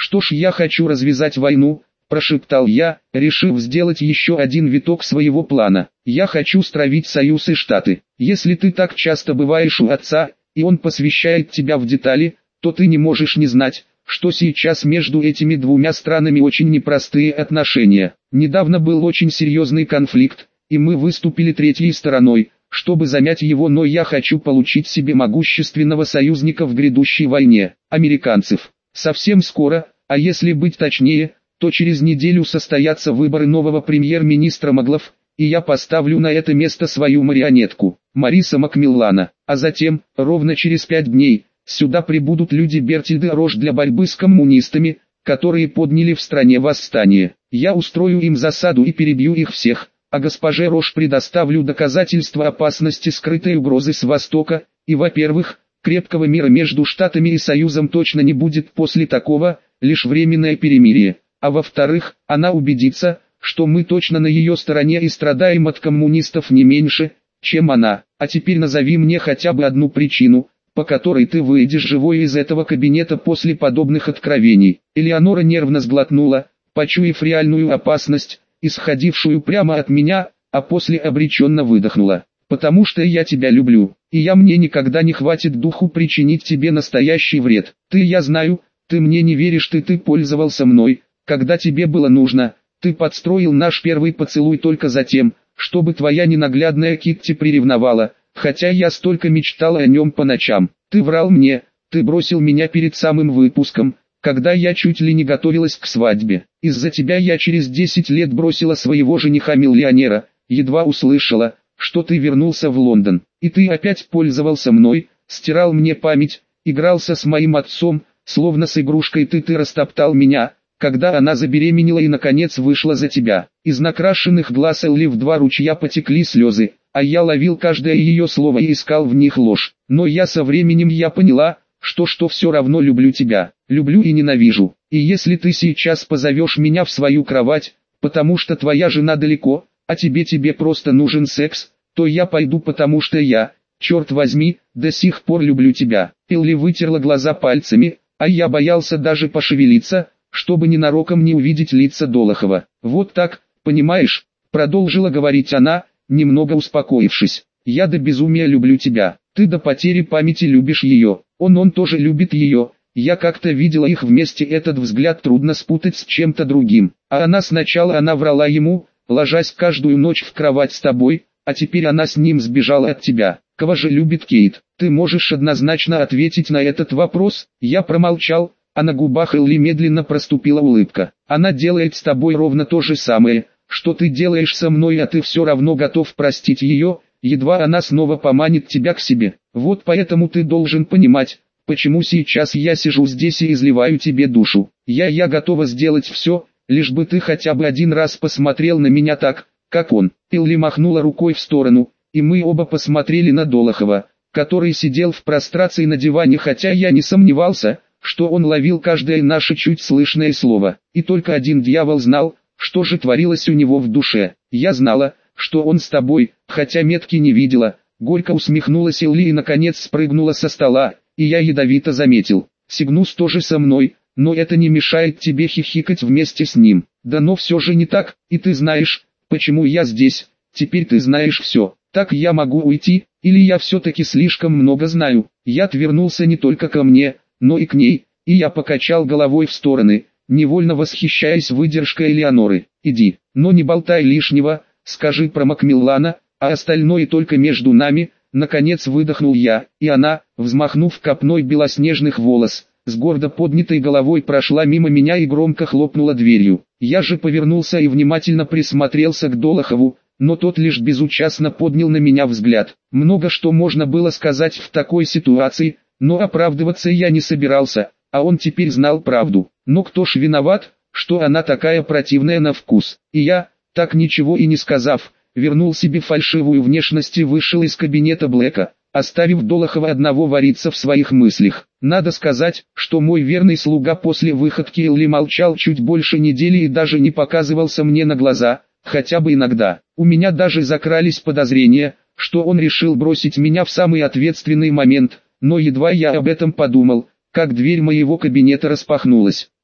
Что ж, я хочу развязать войну, прошептал я, решив сделать еще один виток своего плана. Я хочу стравить Союз и Штаты. Если ты так часто бываешь у отца, и он посвящает тебя в детали, то ты не можешь не знать, что сейчас между этими двумя странами очень непростые отношения. Недавно был очень серьезный конфликт, и мы выступили третьей стороной, чтобы замять его, но я хочу получить себе могущественного союзника в грядущей войне, американцев. Совсем скоро, а если быть точнее, то через неделю состоятся выборы нового премьер-министра Моглов, и я поставлю на это место свою марионетку, Мариса Макмиллана, а затем, ровно через 5 дней, сюда прибудут люди Бертильды Рош для борьбы с коммунистами, которые подняли в стране восстание. Я устрою им засаду и перебью их всех, а госпоже Рош предоставлю доказательства опасности скрытой угрозы с Востока, и, во-первых, крепкого мира между Штатами и Союзом точно не будет после такого, лишь временное перемирие, а во-вторых, она убедится, что мы точно на ее стороне и страдаем от коммунистов не меньше, чем она. А теперь назови мне хотя бы одну причину, по которой ты выйдешь живой из этого кабинета после подобных откровений. Элеонора нервно сглотнула, почуяв реальную опасность, исходившую прямо от меня, а после обреченно выдохнула. «Потому что я тебя люблю, и мне никогда не хватит духу причинить тебе настоящий вред. Я знаю, ты мне не веришь, ты пользовался мной, когда тебе было нужно, ты подстроил наш первый поцелуй только за тем, чтобы твоя ненаглядная Китти приревновала, хотя я столько мечтала о нем по ночам. Ты врал мне, ты бросил меня перед самым выпуском, когда я чуть ли не готовилась к свадьбе. Из-за тебя я через 10 лет бросила своего жениха-миллионера, едва услышала, что ты вернулся в Лондон, и ты опять пользовался мной, стирал мне память, игрался с моим отцом, словно с игрушкой ты растоптал меня, когда она забеременела и наконец вышла за тебя. Из накрашенных глаз Элли в 2 ручья потекли слезы, а я ловил каждое ее слово и искал в них ложь. Но со временем я поняла, что все равно люблю тебя, люблю и ненавижу. И если ты сейчас позовешь меня в свою кровать, потому что твоя жена далеко, а тебе просто нужен секс, то я пойду, потому что я, черт возьми, до сих пор люблю тебя. Элли вытерла глаза пальцами, а я боялся даже пошевелиться, чтобы ненароком не увидеть лица Долохова. Вот так, понимаешь, продолжила говорить она, немного успокоившись. Я до безумия люблю тебя, ты до потери памяти любишь ее, он тоже любит ее. Я как-то видела их вместе, этот взгляд трудно спутать с чем-то другим. А сначала она врала ему, ложась каждую ночь в кровать с тобой, а теперь она с ним сбежала от тебя. Кого же любит Кейт? Ты можешь однозначно ответить на этот вопрос? Я промолчал, а на губах Элли медленно проступила улыбка. Она делает с тобой ровно то же самое, что ты делаешь со мной, а ты все равно готов простить ее, едва она снова поманит тебя к себе. Вот поэтому ты должен понимать, почему сейчас я сижу здесь и изливаю тебе душу. Я готова сделать все, лишь бы ты хотя бы один раз посмотрел на меня так, как он. Элли махнула рукой в сторону, и мы оба посмотрели на Долохова, который сидел в прострации на диване, хотя я не сомневался, что он ловил каждое наше чуть слышное слово. И только один дьявол знал, что же творилось у него в душе. Я знала, что он с тобой, хотя метки не видела. Горько усмехнулась Элли и наконец спрыгнула со стола, и я ядовито заметил: Сигнус тоже со мной, но это не мешает тебе хихикать вместе с ним. Да но все же не так, и ты знаешь, почему я здесь, теперь ты знаешь все. Так я могу уйти, или я все-таки слишком много знаю? Яд вернулся не только ко мне, но и к ней, и я покачал головой в стороны, невольно восхищаясь выдержкой Элеоноры. Иди, но не болтай лишнего, скажи про Макмиллана, а остальное только между нами. Наконец выдохнул я, и она, взмахнув копной белоснежных волос, с гордо поднятой головой прошла мимо меня и громко хлопнула дверью. Я же повернулся и внимательно присмотрелся к Долохову, но тот лишь безучастно поднял на меня взгляд. Много что можно было сказать в такой ситуации, но оправдываться я не собирался, а он теперь знал правду. Но кто ж виноват, что она такая противная на вкус? И я, так ничего и не сказав, вернул себе фальшивую внешность и вышел из кабинета Блэка, оставив Долохова одного вариться в своих мыслях. Надо сказать, что мой верный слуга после выходки Элли молчал чуть больше недели и даже не показывался мне на глаза, хотя бы иногда. У меня даже закрались подозрения, что он решил бросить меня в самый ответственный момент, но едва я об этом подумал, как дверь моего кабинета распахнулась.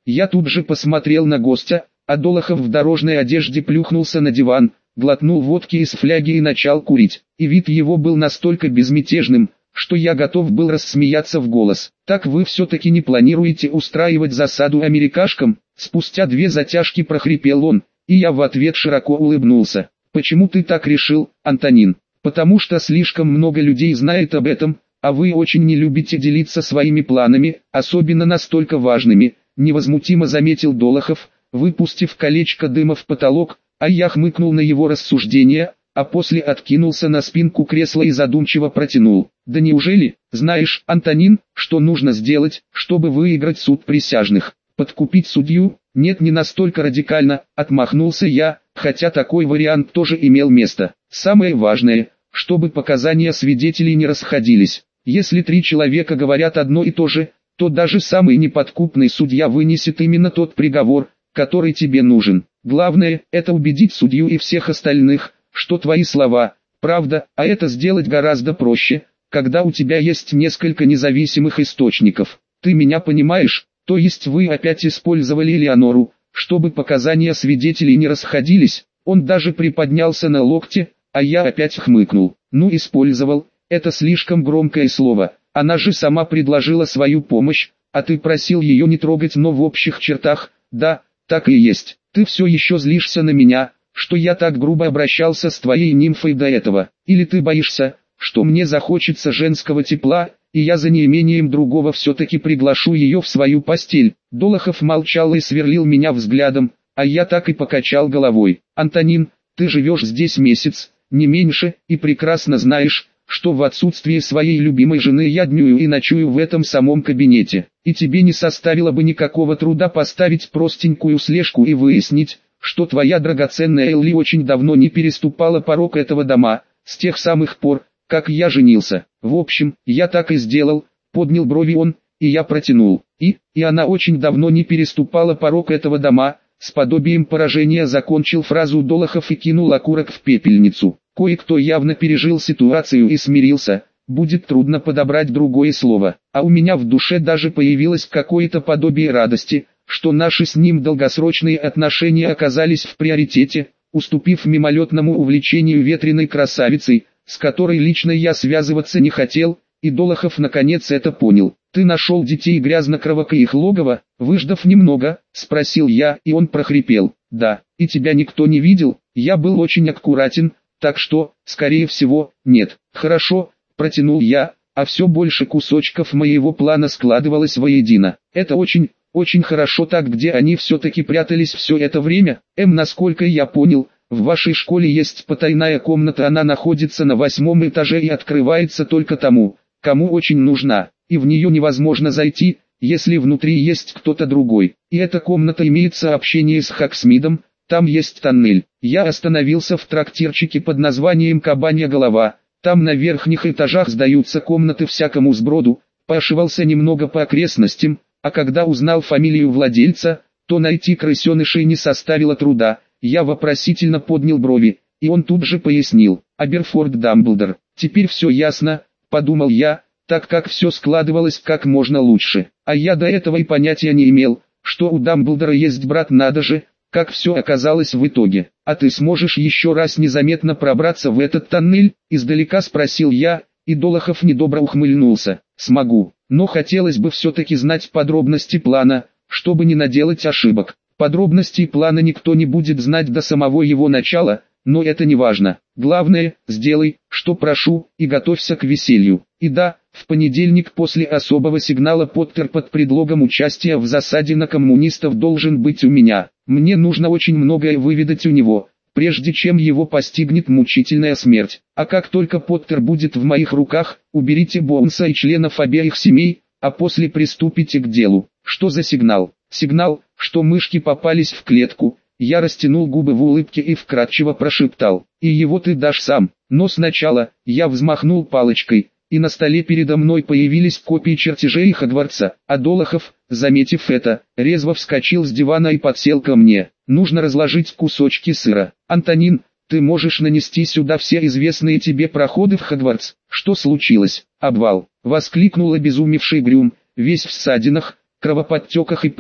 Я тут же посмотрел на гостя, а Долохов в дорожной одежде плюхнулся на диван, глотнул водки из фляги и начал курить. И вид его был настолько безмятежным, что я готов был рассмеяться в голос. «Так вы все-таки не планируете устраивать засаду америкашкам?» Спустя 2 затяжки прохрипел он, и я в ответ широко улыбнулся. «Почему ты так решил, Антонин?» «Потому что слишком много людей знает об этом, а вы очень не любите делиться своими планами, особенно настолько важными», невозмутимо заметил Долохов, выпустив колечко дыма в потолок, а я хмыкнул на его рассуждения, а после откинулся на спинку кресла и задумчиво протянул. «Да неужели, знаешь, Антонин, что нужно сделать, чтобы выиграть суд присяжных? Подкупить судью? Нет, не настолько радикально», отмахнулся я, хотя такой вариант тоже имел место. «Самое важное, чтобы показания свидетелей не расходились. Если 3 человека говорят одно и то же, то даже самый неподкупный судья вынесет именно тот приговор, который тебе нужен. Главное – это убедить судью и всех остальных, что твои слова – правда, а это сделать гораздо проще, когда у тебя есть несколько независимых источников. Ты меня понимаешь? То есть вы опять использовали Элеонору, чтобы показания свидетелей не расходились?» Он даже приподнялся на локте, а я опять хмыкнул. «Ну, использовал, это слишком громкое слово, она же сама предложила свою помощь, а ты просил ее не трогать, но в общих чертах, да, так и есть. Ты все еще злишься на меня, что я так грубо обращался с твоей нимфой до этого, или ты боишься, что мне захочется женского тепла, и я за неимением другого все-таки приглашу ее в свою постель?» Долохов молчал и сверлил меня взглядом, а я так и покачал головой. «Антонин, ты живешь здесь месяц, не меньше, и прекрасно знаешь, что в отсутствие своей любимой жены я днюю и ночую в этом самом кабинете, и тебе не составило бы никакого труда поставить простенькую слежку и выяснить, что твоя драгоценная Элли очень давно не переступала порог этого дома, с тех самых пор, как я женился. В общем, я так и сделал», поднял брови он, и я протянул. И она очень давно не переступала порог этого дома», с подобием поражения закончил фразу Долохов и кинул окурок в пепельницу. Кое-кто явно пережил ситуацию и смирился, будет трудно подобрать другое слово, а у меня в душе даже появилось какое-то подобие радости, что наши с ним долгосрочные отношения оказались в приоритете, уступив мимолетному увлечению ветреной красавицей, с которой лично я связываться не хотел, и Долохов наконец это понял. «Ты нашел детей Грязнокровок и их логово?» Выждав немного, спросил я, и он прохрипел. «Да, и тебя никто не видел, я был очень аккуратен, так что, скорее всего, нет». «Хорошо», протянул я, а все больше кусочков моего плана складывалось воедино. «Это очень хорошо. Так где они все-таки прятались все это время?» Насколько я понял, в вашей школе есть потайная комната, она находится на 8-м этаже и открывается только тому, кому очень нужна, и в нее невозможно зайти, если внутри есть кто-то другой. И эта комната имеет сообщение с Хаксмидом, там есть тоннель. Я остановился в трактирчике под названием «Кабанья голова», там на верхних этажах сдаются комнаты всякому сброду, поошивался немного по окрестностям, а когда узнал фамилию владельца, то найти крысенышей не составило труда. Я вопросительно поднял брови, и он тут же пояснил: «Аберфорд Дамблдор». «Теперь все ясно», подумал я, так как все складывалось как можно лучше. А я до этого и понятия не имел, что у Дамблдора есть брат, надо же, как все оказалось в итоге. «А ты сможешь еще раз незаметно пробраться в этот тоннель?» Издалека спросил я, и Долохов недобро ухмыльнулся. «Смогу, но хотелось бы все-таки знать подробности плана, чтобы не наделать ошибок». Подробностей плана никто не будет знать до самого его начала, но это не важно. Главное, сделай, что прошу, и готовься к веселью. И да, в понедельник после особого сигнала Поттер под предлогом участия в засаде на коммунистов должен быть у меня. Мне нужно очень многое выведать у него, прежде чем его постигнет мучительная смерть. А как только Поттер будет в моих руках, уберите Боунса и членов обеих семей, а после приступите к делу. Что за сигнал? Сигнал, что мышки попались в клетку. Я растянул губы в улыбке и вкратчиво прошептал: «И его ты дашь сам». Но сначала, я взмахнул палочкой, и на столе передо мной появились копии чертежей Хогвартса, а Долохов, заметив это, резво вскочил с дивана и подсел ко мне. «Нужно разложить кусочки сыра. Антонин, ты можешь нанести сюда все известные тебе проходы в Хогвартс». «Что случилось?» «Обвал!» — воскликнул обезумевший Грюм, весь в ссадинах, кровоподтеках и пыли,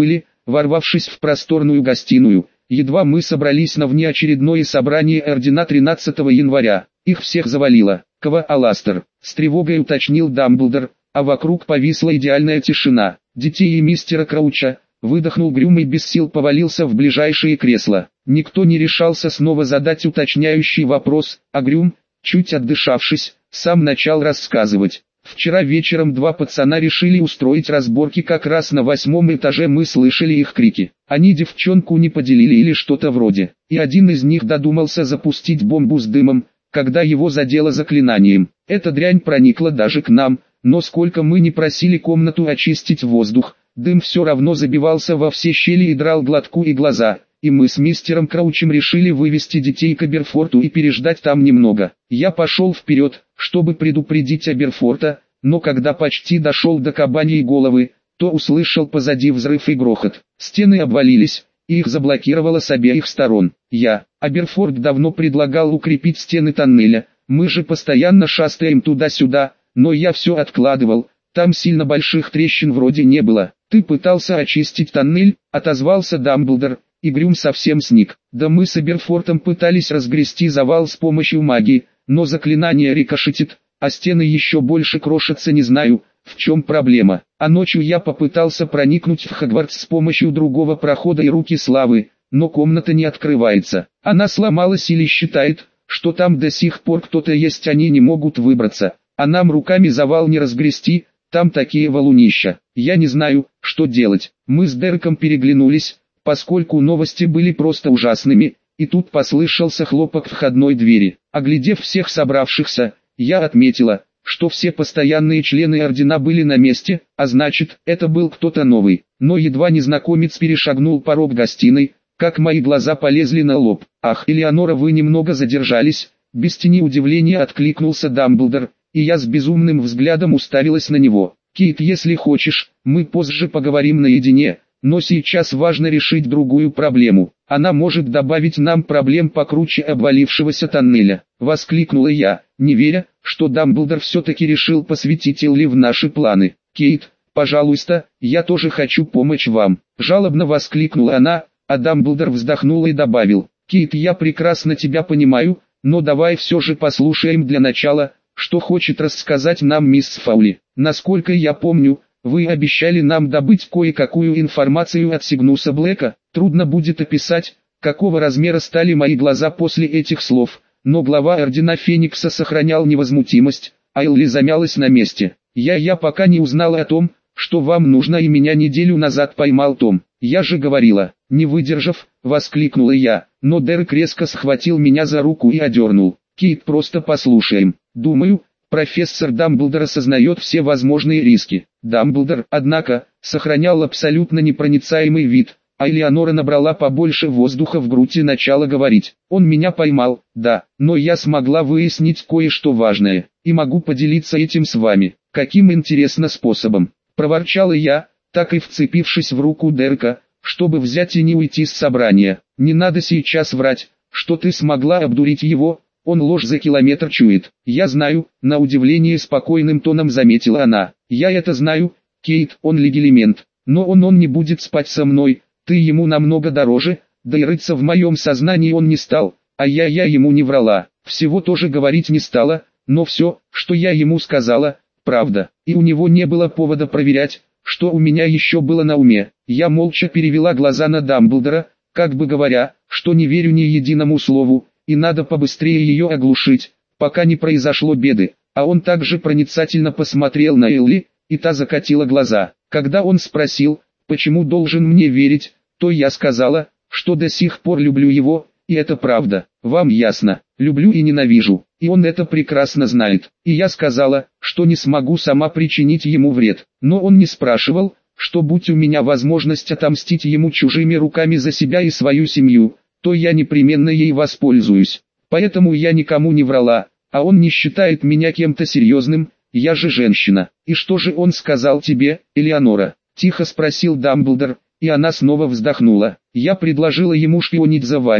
ворвавшись в просторную гостиную. Едва мы собрались на внеочередное собрание ордена 13 января, их всех завалило. «Ква Аластер», — с тревогой уточнил Дамблдор, а вокруг повисла идеальная тишина. «Детей и мистера Крауча», — выдохнул Грюм и без сил повалился в ближайшее кресло. Никто не решался снова задать уточняющий вопрос, а Грюм, чуть отдышавшись, сам начал рассказывать. Вчера вечером два пацана решили устроить разборки как раз на 8-м этаже, мы слышали их крики. Они девчонку не поделили или что-то вроде. И один из них додумался запустить бомбу с дымом, когда его задело заклинанием. Эта дрянь проникла даже к нам, но сколько мы не просили комнату очистить воздух, дым все равно забивался во все щели и драл глотку и глаза. И мы с мистером Краучем решили вывести детей к Аберфорту и переждать там немного. Я пошел вперед, чтобы предупредить Аберфорта, но когда почти дошел до кабаньей головы, то услышал позади взрыв и грохот. Стены обвалились, и их заблокировало с обеих сторон. Аберфорт давно предлагал укрепить стены тоннеля, мы же постоянно шастаем туда-сюда, но я все откладывал, там сильно больших трещин вроде не было. «Ты пытался очистить тоннель», — отозвался Дамблдор. И Грюм совсем сник. «Да мы с Аберфортом пытались разгрести завал с помощью магии, но заклинание рикошетит, а стены еще больше крошатся, не знаю, в чем проблема. А ночью я попытался проникнуть в Хогвартс с помощью другого прохода и руки славы, но комната не открывается. Она сломалась или считает, что там до сих пор кто-то есть, они не могут выбраться, а нам руками завал не разгрести, там такие валунища. Я не знаю, что делать». Мы с Дереком переглянулись, поскольку новости были просто ужасными, и тут послышался хлопок входной двери. Оглядев всех собравшихся, я отметила, что все постоянные члены ордена были на месте, а значит, это был кто-то новый. Но едва незнакомец перешагнул порог гостиной, как мои глаза полезли на лоб. «Ах, Элеонора, вы немного задержались», — без тени удивления откликнулся Дамблдор, и я с безумным взглядом уставилась на него. «Кейт, если хочешь, мы позже поговорим наедине, но сейчас важно решить другую проблему. Она может добавить нам проблем покруче обвалившегося тоннеля», — воскликнула я, не веря, что Дамблдор все-таки решил посвятить Элли в наши планы. «Кейт, пожалуйста, я тоже хочу помочь вам», — жалобно воскликнула она, а Дамблдор вздохнул и добавил: «Кейт, я прекрасно тебя понимаю, но давай все же послушаем для начала, что хочет рассказать нам мисс Фаули. Насколько я помню, вы обещали нам добыть кое-какую информацию от Сигнуса Блэка. Трудно будет описать, какого размера стали мои глаза после этих слов, но глава Ордена Феникса сохранял невозмутимость, а Элли замялась на месте. Я пока не узнала о том, что вам нужно, и меня неделю назад поймал Том. Я же говорила». Не выдержав, воскликнула я, но Дерек резко схватил меня за руку и одернул. «Кейт, просто послушаем. Думаю, профессор Дамблдор осознает все возможные риски». Дамблдор, однако, сохранял абсолютно непроницаемый вид, а Элеонора набрала побольше воздуха в грудь и начала говорить. «Он меня поймал, да, но я смогла выяснить кое-что важное, и могу поделиться этим с вами». «Каким, интересно, способом?» — проворчала я, так и вцепившись в руку Дерека, чтобы взять и не уйти с собрания. «Не надо сейчас врать, что ты смогла обдурить его, он ложь за километр чует». «Я знаю», — на удивление спокойным тоном заметила она. «Я это знаю, Кейт, он легилимент, но он не будет спать со мной, ты ему намного дороже, да и рыться в моем сознании он не стал, а я ему не врала, всего тоже говорить не стала, но все, что я ему сказала, правда, и у него не было повода проверять, что у меня еще было на уме». Я молча перевела глаза на Дамблдора, как бы говоря, что не верю ни единому слову, и надо побыстрее ее оглушить, пока не произошло беды. А он также проницательно посмотрел на Элли, и та закатила глаза. Когда он спросил, почему должен мне верить, то я сказала, что до сих пор люблю его, и это правда. Вам ясно, люблю и ненавижу, и он это прекрасно знает. И я сказала, что не смогу сама причинить ему вред, но он не спрашивал, что будь у меня возможность отомстить ему чужими руками за себя и свою семью, то я непременно ей воспользуюсь. Поэтому я никому не врала, а он не считает меня кем-то серьезным, я же женщина. «И что же он сказал тебе, Элеонора?» — тихо спросил Дамблдор, и она снова вздохнула. «Я предложила ему шпионить за вами,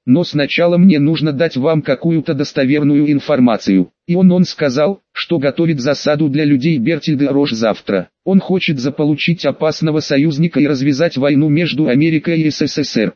но сначала мне нужно дать вам какую-то достоверную информацию. И он сказал, что готовит засаду для людей Берти-де-Рош завтра. Он хочет заполучить опасного союзника и развязать войну между Америкой и СССР.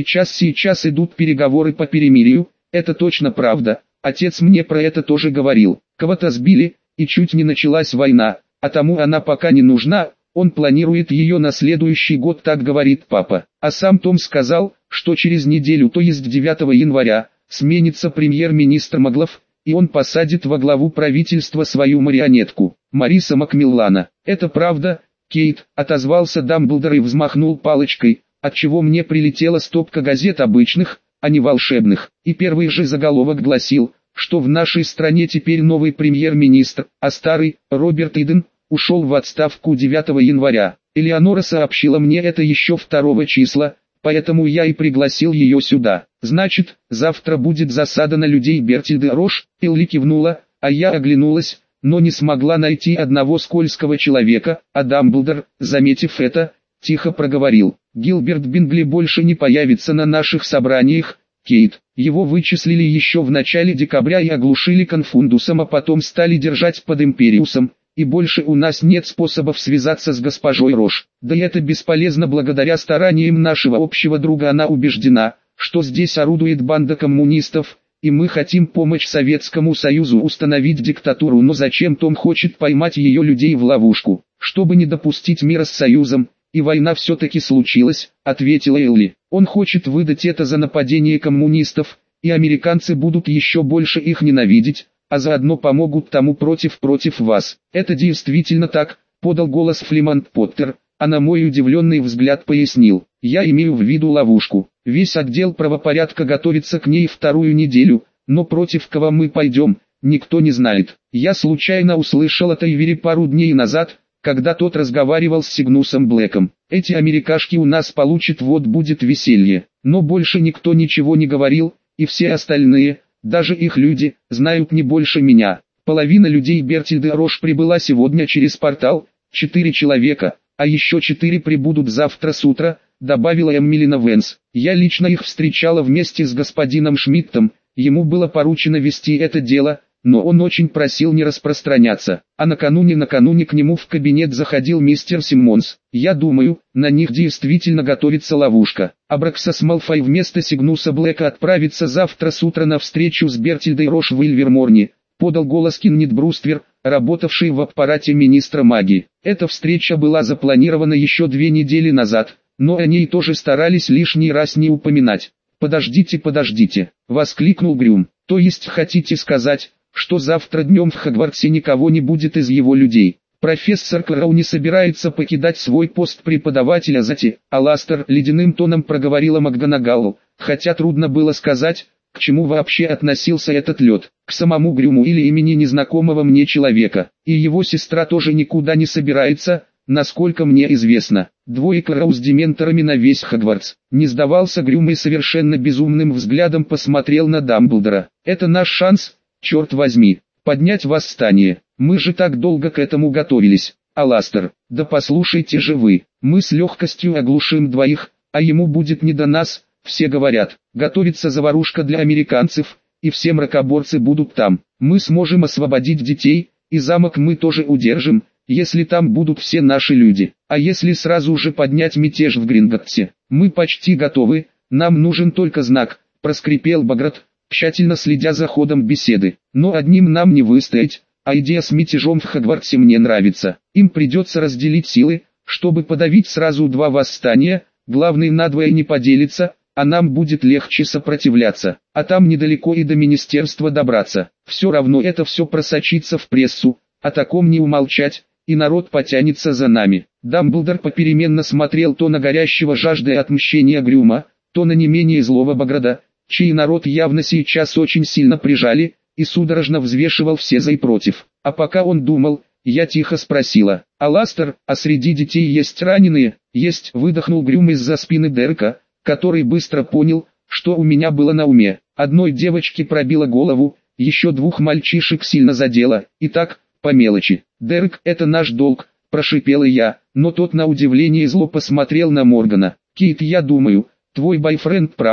Сейчас идут переговоры по перемирию, это точно правда, отец мне про это тоже говорил. Кого-то сбили, и чуть не началась война, а тому она пока не нужна, он планирует ее на следующий год, так говорит папа. А сам Том сказал, что через неделю, то есть 9 января, сменится премьер-министр Маглов, и он посадит во главу правительства свою марионетку, Мариса Макмиллана. «Это правда, Кейт», — отозвался Дамблдор и взмахнул палочкой, отчего мне прилетела стопка газет обычных, а не волшебных. И первый же заголовок гласил, что в нашей стране теперь новый премьер-министр, а старый, Роберт Иден, ушел в отставку 9 января. Элеонора сообщила мне это еще 2 числа, поэтому я и пригласил ее сюда. «Значит, завтра будет засада на людей Берти-де-Рош», — Элли кивнула, а я оглянулась, но не смогла найти одного скользкого человека, а Дамблдор, заметив это, тихо проговорил: «Гилберт Бингли больше не появится на наших собраниях, Кейт. Его вычислили еще в начале декабря и оглушили конфундусом, а потом стали держать под Империусом. И больше у нас нет способов связаться с госпожой Рош. Да и это бесполезно благодаря стараниям нашего общего друга. Она убеждена, что здесь орудует банда коммунистов, и мы хотим помочь Советскому Союзу установить диктатуру. Но зачем Том хочет поймать ее людей в ловушку, чтобы не допустить мира с Союзом? И война все-таки случилась», — ответила Элли. «Он хочет выдать это за нападение коммунистов, и американцы будут еще больше их ненавидеть, а заодно помогут тому против вас». «Это действительно так», — подал голос Флемант Поттер, а на мой удивленный взгляд пояснил: «Я имею в виду ловушку. Весь отдел правопорядка готовится к ней 2-ю неделю, но против кого мы пойдем, никто не знает. Я случайно услышал от Эйвери пару дней назад, когда тот разговаривал с Сигнусом Блэком. Эти америкашки у нас получат, вот будет веселье». Но больше никто ничего не говорил, и все остальные, даже их люди, знают не больше меня. Половина людей Берти-де-Рош прибыла сегодня через портал, 4 человека, а еще 4 прибудут завтра с утра, добавила Эммилина Венс. Я лично их встречала вместе с господином Шмидтом, ему было поручено вести это дело, но он очень просил не распространяться. А накануне к нему в кабинет заходил мистер Симмонс. Я думаю, на них действительно готовится ловушка. Абраксас Малфой вместо Сигнуса Блэка отправится завтра с утра на встречу с Берти-де-Рош в Ильверморне, подал голос Киннет Бруствер, работавший в аппарате министра магии. Эта встреча была запланирована еще 2 недели назад, но о ней тоже старались лишний раз не упоминать. «Подождите», — воскликнул Грюм. «То есть хотите сказать, что завтра днем в Хогвартсе никого не будет из его людей?» «Профессор Кроу не собирается покидать свой пост преподавателя Зати, Аластер», — ледяным тоном проговорила МакГонагалл, хотя трудно было сказать, к чему вообще относился этот лед, к самому Грюму или имени незнакомого мне человека. И его сестра тоже никуда не собирается, насколько мне известно. 2 Кроу с дементорами на весь Хогвартс. Не сдавался Грюм и совершенно безумным взглядом посмотрел на Дамблдора. «Это наш шанс, черт возьми, поднять восстание. Мы же так долго к этому готовились. Аластер, да послушайте же вы, мы с легкостью оглушим 2, а ему будет не до нас. Все говорят, готовится заварушка для американцев, и все мракоборцы будут там. Мы сможем освободить детей, и замок мы тоже удержим, если там будут все наши люди. А если сразу же поднять мятеж в Гринготтсе? Мы почти готовы, нам нужен только знак», — проскрипел Баграт, тщательно следя за ходом беседы. «Но одним нам не выстоять, а идея с мятежом в Хогвартсе мне нравится. Им придется разделить силы, чтобы подавить сразу 2 восстания, главный надвое не поделится, а нам будет легче сопротивляться, а там недалеко и до министерства добраться. Все равно это все просочится в прессу, о таком не умолчать, и народ потянется за нами». Дамблдор попеременно смотрел то на горящего жаждой отмщения Грюма, то на не менее злого Баграда, чей народ явно сейчас очень сильно прижали, и судорожно взвешивал все за и против. А пока он думал, я тихо спросила: «Аластер, а среди детей есть раненые?» «Есть», — выдохнул Грюм из-за спины Дерека, который быстро понял, что у меня было на уме. Одной девочке пробило голову, еще 2 мальчишек сильно задело, и так, по мелочи. «Дерек, это наш долг», — прошипела я, но тот на удивление зло посмотрел на Моргана. «Кейт, я думаю, твой бойфренд прав,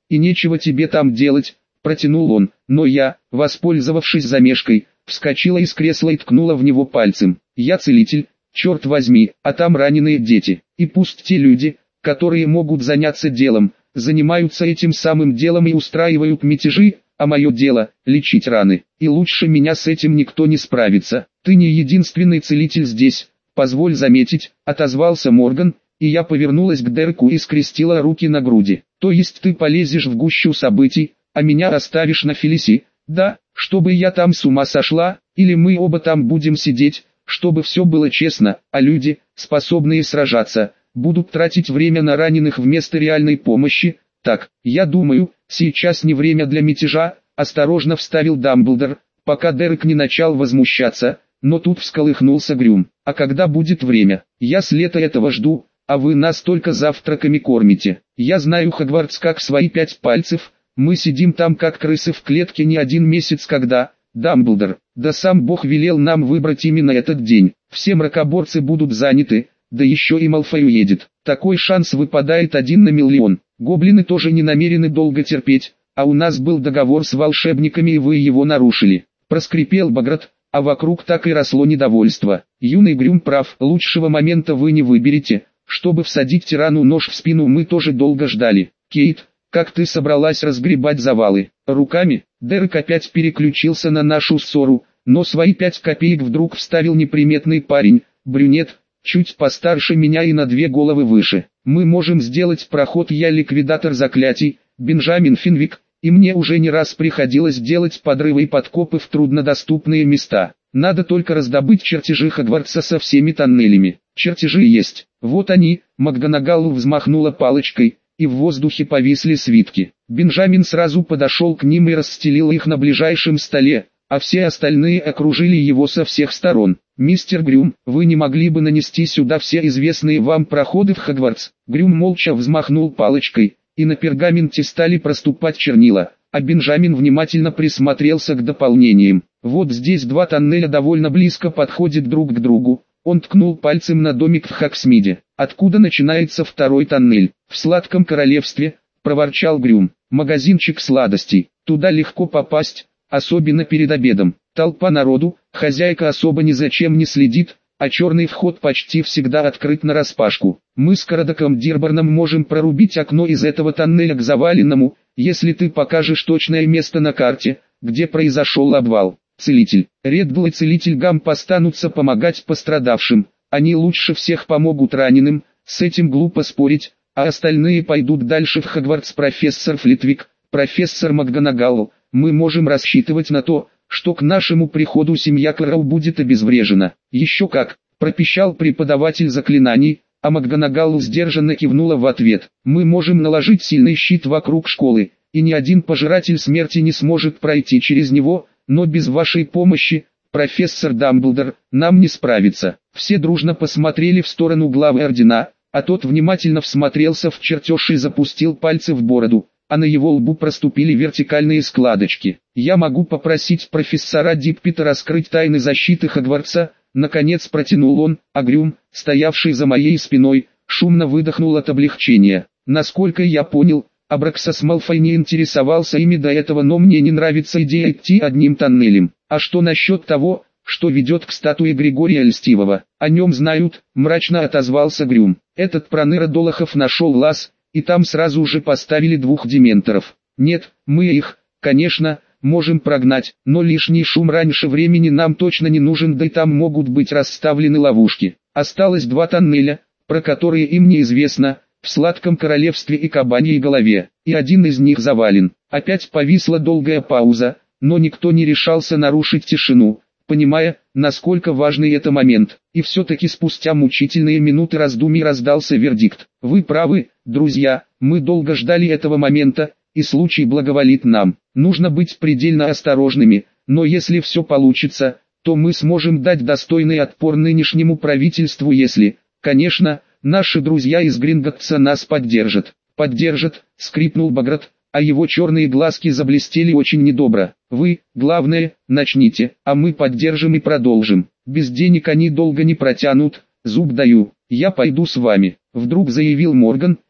и нечего тебе там делать, протянул он, но я, воспользовавшись замешкой, вскочила из кресла и ткнула в него пальцем. Я целитель, черт возьми, а там раненые дети, и пусть те люди, которые могут заняться делом, занимаются этим самым делом и устраивают мятежи, а мое дело – лечить раны, и лучше меня с этим никто не справится. Ты не единственный целитель здесь, позволь заметить, отозвался Морган, и я повернулась к Дереку и скрестила руки на груди. То есть ты полезешь в гущу событий, а меня оставишь на Фелиси, да, чтобы я там с ума сошла, или мы оба там будем сидеть, чтобы все было честно, а люди, способные сражаться, будут тратить время на раненых вместо реальной помощи. Так, я думаю, сейчас не время для мятежа, осторожно вставил Дамблдор, пока Дерек не начал возмущаться, но тут всколыхнулся Грюм. А когда будет время? Я с лета этого жду, а вы нас только завтраками кормите. Я знаю Хогвартс как свои 5 пальцев, мы сидим там как крысы в клетке не один месяц когда... Дамблдор, да сам Бог велел нам выбрать именно этот день. Все мракоборцы будут заняты, да еще и Малфой уедет. Такой шанс выпадает 1 на миллион. Гоблины тоже не намерены долго терпеть, а у нас был договор с волшебниками и вы его нарушили. Проскрипел Баграт, а вокруг так и росло недовольство. Юный Грюм прав, лучшего момента вы не выберете, чтобы всадить тирану нож в спину мы тоже долго ждали. Кейт, как ты собралась разгребать завалы? Руками? Дерек опять переключился на нашу ссору, но свои 5 копеек вдруг вставил неприметный парень, брюнет, чуть постарше меня и на 2 головы выше. Мы можем сделать проход, я ликвидатор заклятий, Бенджамин Финвик, и мне уже не раз приходилось делать подрывы и подкопы в труднодоступные места. Надо только раздобыть чертежи Хогвартса со всеми тоннелями. Чертежи есть. Вот они, МакГонагал взмахнула палочкой, и в воздухе повисли свитки. Бенджамин сразу подошел к ним и расстелил их на ближайшем столе, а все остальные окружили его со всех сторон. «Мистер Грюм, вы не могли бы нанести сюда все известные вам проходы в Хогвартс?» Грюм молча взмахнул палочкой, и на пергаменте стали проступать чернила, а Бенджамин внимательно присмотрелся к дополнениям. «Вот здесь 2 тоннеля довольно близко подходят друг к другу». Он ткнул пальцем на домик в Хоксмиде. «Откуда начинается 2-й тоннель?» «В Сладком Королевстве», — проворчал Грюм. «Магазинчик сладостей. Туда легко попасть, особенно перед обедом. Толпа народу, хозяйка особо ни за чем не следит, а черный вход почти всегда открыт нараспашку. Мы с Карадоком Дирборном можем прорубить окно из этого тоннеля к заваленному, если ты покажешь точное место на карте, где произошел обвал. Целитель, Реддл и целитель Гамп останутся помогать пострадавшим, они лучше всех помогут раненым, с этим глупо спорить, а остальные пойдут дальше в Хогвартс. Профессор Флитвик, профессор МакГонагал, мы можем рассчитывать на то, что к нашему приходу семья Клэроу будет обезврежена. Еще как, пропищал преподаватель заклинаний, а МакГонагал сдержанно кивнула в ответ. Мы можем наложить сильный щит вокруг школы, и ни один пожиратель смерти не сможет пройти через него, но без вашей помощи, профессор Дамблдор, нам не справиться. Все дружно посмотрели в сторону главы ордена, а тот внимательно всмотрелся в чертеж и запустил пальцы в бороду, а на его лбу проступили вертикальные складочки. «Я могу попросить профессора Диппита раскрыть тайны защиты Хогвартса», наконец протянул он, а Грюм, стоявший за моей спиной, шумно выдохнул от облегчения. Насколько я понял, Абраксас Малфой не интересовался ими до этого, но мне не нравится идея идти одним тоннелем. А что насчет того, что ведет к статуе Григория Льстивого? О нем знают, мрачно отозвался Грюм. Этот проныра Долохов нашел лаз, и там сразу же поставили 2 дементоров. Нет, мы их, конечно, можем прогнать, но лишний шум раньше времени нам точно не нужен, да и там могут быть расставлены ловушки. Осталось 2 тоннеля, про которые им неизвестно, в Сладком Королевстве и Кабаньей Голове, и один из них завален. Опять повисла долгая пауза, но никто не решался нарушить тишину, понимая, насколько важный это момент. И все-таки спустя мучительные минуты раздумий раздался вердикт. Вы правы, друзья, мы долго ждали этого момента, и случай благоволит нам. Нужно быть предельно осторожными, но если все получится, то мы сможем дать достойный отпор нынешнему правительству, если, конечно, наши друзья из Гринготтса нас поддержат. Поддержат, скрипнул Баграт, а его черные глазки заблестели очень недобро. Вы, главное, начните, а мы поддержим и продолжим. Без денег они долго не протянут, зуб даю. Я пойду с вами, вдруг заявил Морган,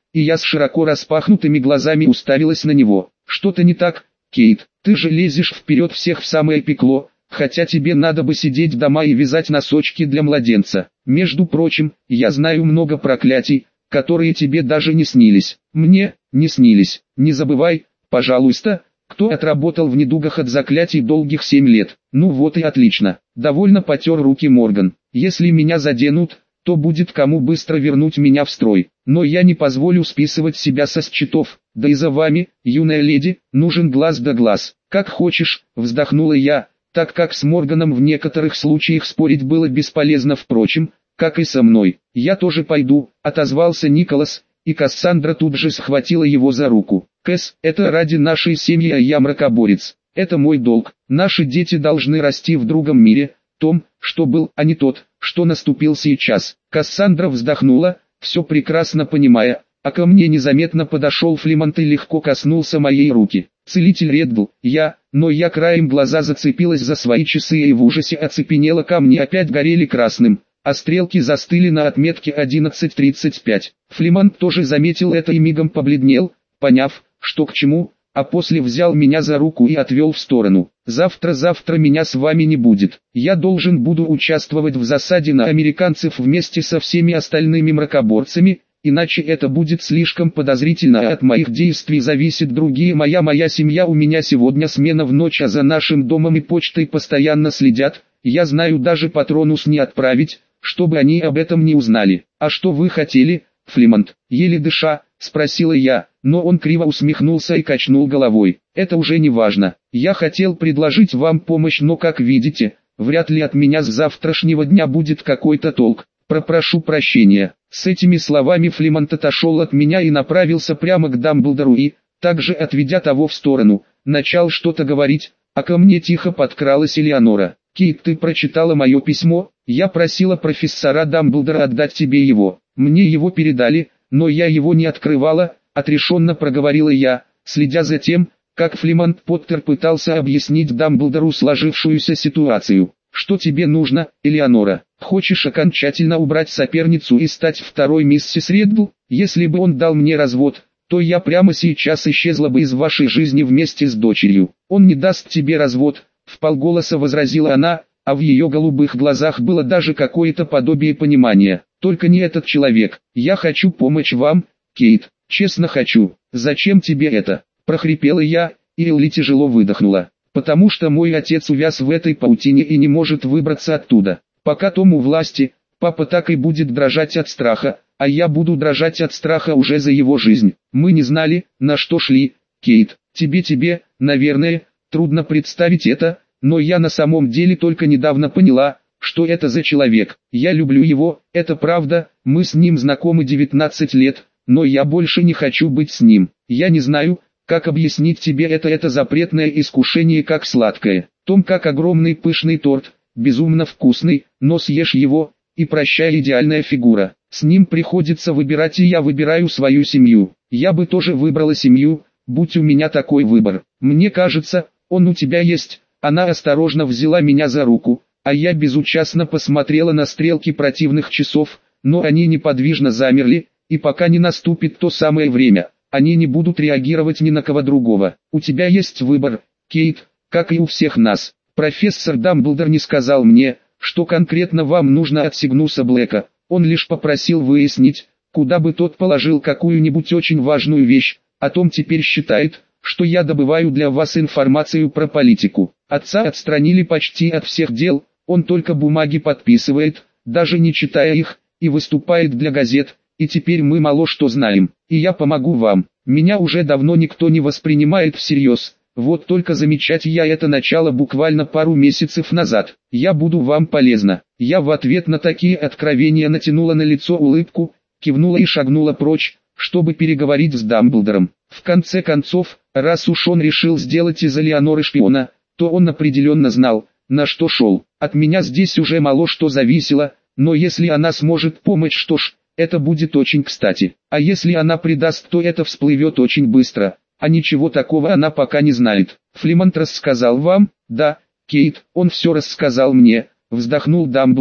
и я с широко распахнутыми глазами уставилась на него. Что-то не так, Кейт, ты же лезешь вперед всех в самое пекло, хотя тебе надо бы сидеть дома и вязать носочки для младенца. Между прочим, я знаю много проклятий, которые тебе даже не снились. Мне не снились. Не забывай, пожалуйста, кто отработал в недугах от заклятий долгих 7 лет. Ну вот и отлично. Довольно потер руки Морган. Если меня заденут, то будет кому быстро вернуть меня в строй. Но я не позволю списывать себя со счетов. Да и за вами, юная леди, нужен глаз да глаз. Как хочешь, вздохнула я, так как с Морганом в некоторых случаях спорить было бесполезно, впрочем, как и со мной. Я тоже пойду, отозвался Николас, и Кассандра тут же схватила его за руку. Кэс, это ради нашей семьи, а я мракоборец. Это мой долг. Наши дети должны расти в другом мире, том, что был, а не тот, что наступил сейчас. Кассандра вздохнула, все прекрасно понимая, а ко мне незаметно подошел Флемонт и легко коснулся моей руки. Целитель Реддл, но я краем глаза зацепилась за свои часы и в ужасе оцепенела, камни опять горели красным, а стрелки застыли на отметке 11:35. Флемонт тоже заметил это и мигом побледнел, поняв, что к чему, а после взял меня за руку и отвел в сторону. Завтра меня с вами не будет. Я должен буду участвовать в засаде на американцев вместе со всеми остальными мракоборцами, иначе это будет слишком подозрительно, а от моих действий зависит другие. Моя семья, у меня сегодня смена в ночь, а за нашим домом и почтой постоянно следят. Я знаю, даже Патронус не отправить, чтобы они об этом не узнали. А что вы хотели, Флемонт? Еле дыша, спросила я, но он криво усмехнулся и качнул головой. Это уже не важно. Я хотел предложить вам помощь, но, как видите, вряд ли от меня с завтрашнего дня будет какой-то толк. Прошу прощения. С этими словами Флемонт отошел от меня и направился прямо к Дамблдору и, также отведя того в сторону, начал что-то говорить, а ко мне тихо подкралась Элеонора. «Кейт, ты прочитала мое письмо? Я просила профессора Дамблдора отдать тебе его. Мне его передали, но я его не открывала», — отрешенно проговорила я, следя за тем, как Флемонт Поттер пытался объяснить Дамблдору сложившуюся ситуацию. «Что тебе нужно, Элеонора? Хочешь окончательно убрать соперницу и стать второй миссис Реддл? Если бы он дал мне развод, то я прямо сейчас исчезла бы из вашей жизни вместе с дочерью. Он не даст тебе развод», — вполголоса возразила она, а в ее голубых глазах было даже какое-то подобие понимания. «Только не этот человек. Я хочу помочь вам, Кейт, честно хочу. Зачем тебе это?» — прохрипела я, и Элли тяжело выдохнула. «Потому что мой отец увяз в этой паутине и не может выбраться оттуда. Пока Том у власти, папа так и будет дрожать от страха, а я буду дрожать от страха уже за его жизнь. Мы не знали, на что шли, Кейт. Тебе, наверное, трудно представить это, но я на самом деле только недавно поняла, что это за человек. Я люблю его, это правда, мы с ним знакомы 19 лет, но я больше не хочу быть с ним. Я не знаю, как объяснить тебе это запретное искушение, как сладкое. Том, как огромный пышный торт, безумно вкусный, но съешь его, и прощай, идеальная фигура. С ним приходится выбирать, и я выбираю свою семью. Я бы тоже выбрала семью, будь у меня такой выбор. Мне кажется, он у тебя есть». Она осторожно взяла меня за руку, а я безучастно посмотрела на стрелки противных часов, но они неподвижно замерли, и пока не наступит то самое время, они не будут реагировать ни на кого другого. У тебя есть выбор, Кейт, как и у всех нас. Профессор Дамблдор не сказал мне, что конкретно вам нужно от Сигнуса Блэка. Он лишь попросил выяснить, куда бы тот положил какую-нибудь очень важную вещь, а Том теперь считает, что я добываю для вас информацию про политику. Отца отстранили почти от всех дел, он только бумаги подписывает, даже не читая их, и выступает для газет, и теперь мы мало что знаем, и я помогу вам. Меня уже давно никто не воспринимает всерьез, вот только замечать я это начало буквально пару месяцев назад. Я буду вам полезна». Я в ответ на такие откровения натянула на лицо улыбку, кивнула и шагнула прочь, чтобы переговорить с Дамблдором. В конце концов, раз уж он решил сделать из Элеоноры шпиона, то он определенно знал, на что шел. От меня здесь уже мало что зависело, но если она сможет помочь, что ж, это будет очень кстати. А если она предаст, то это всплывет очень быстро, а ничего такого она пока не знает. «Флемонт рассказал вам?» «Да, Кейт, он все рассказал мне», вздохнул Дамблдор,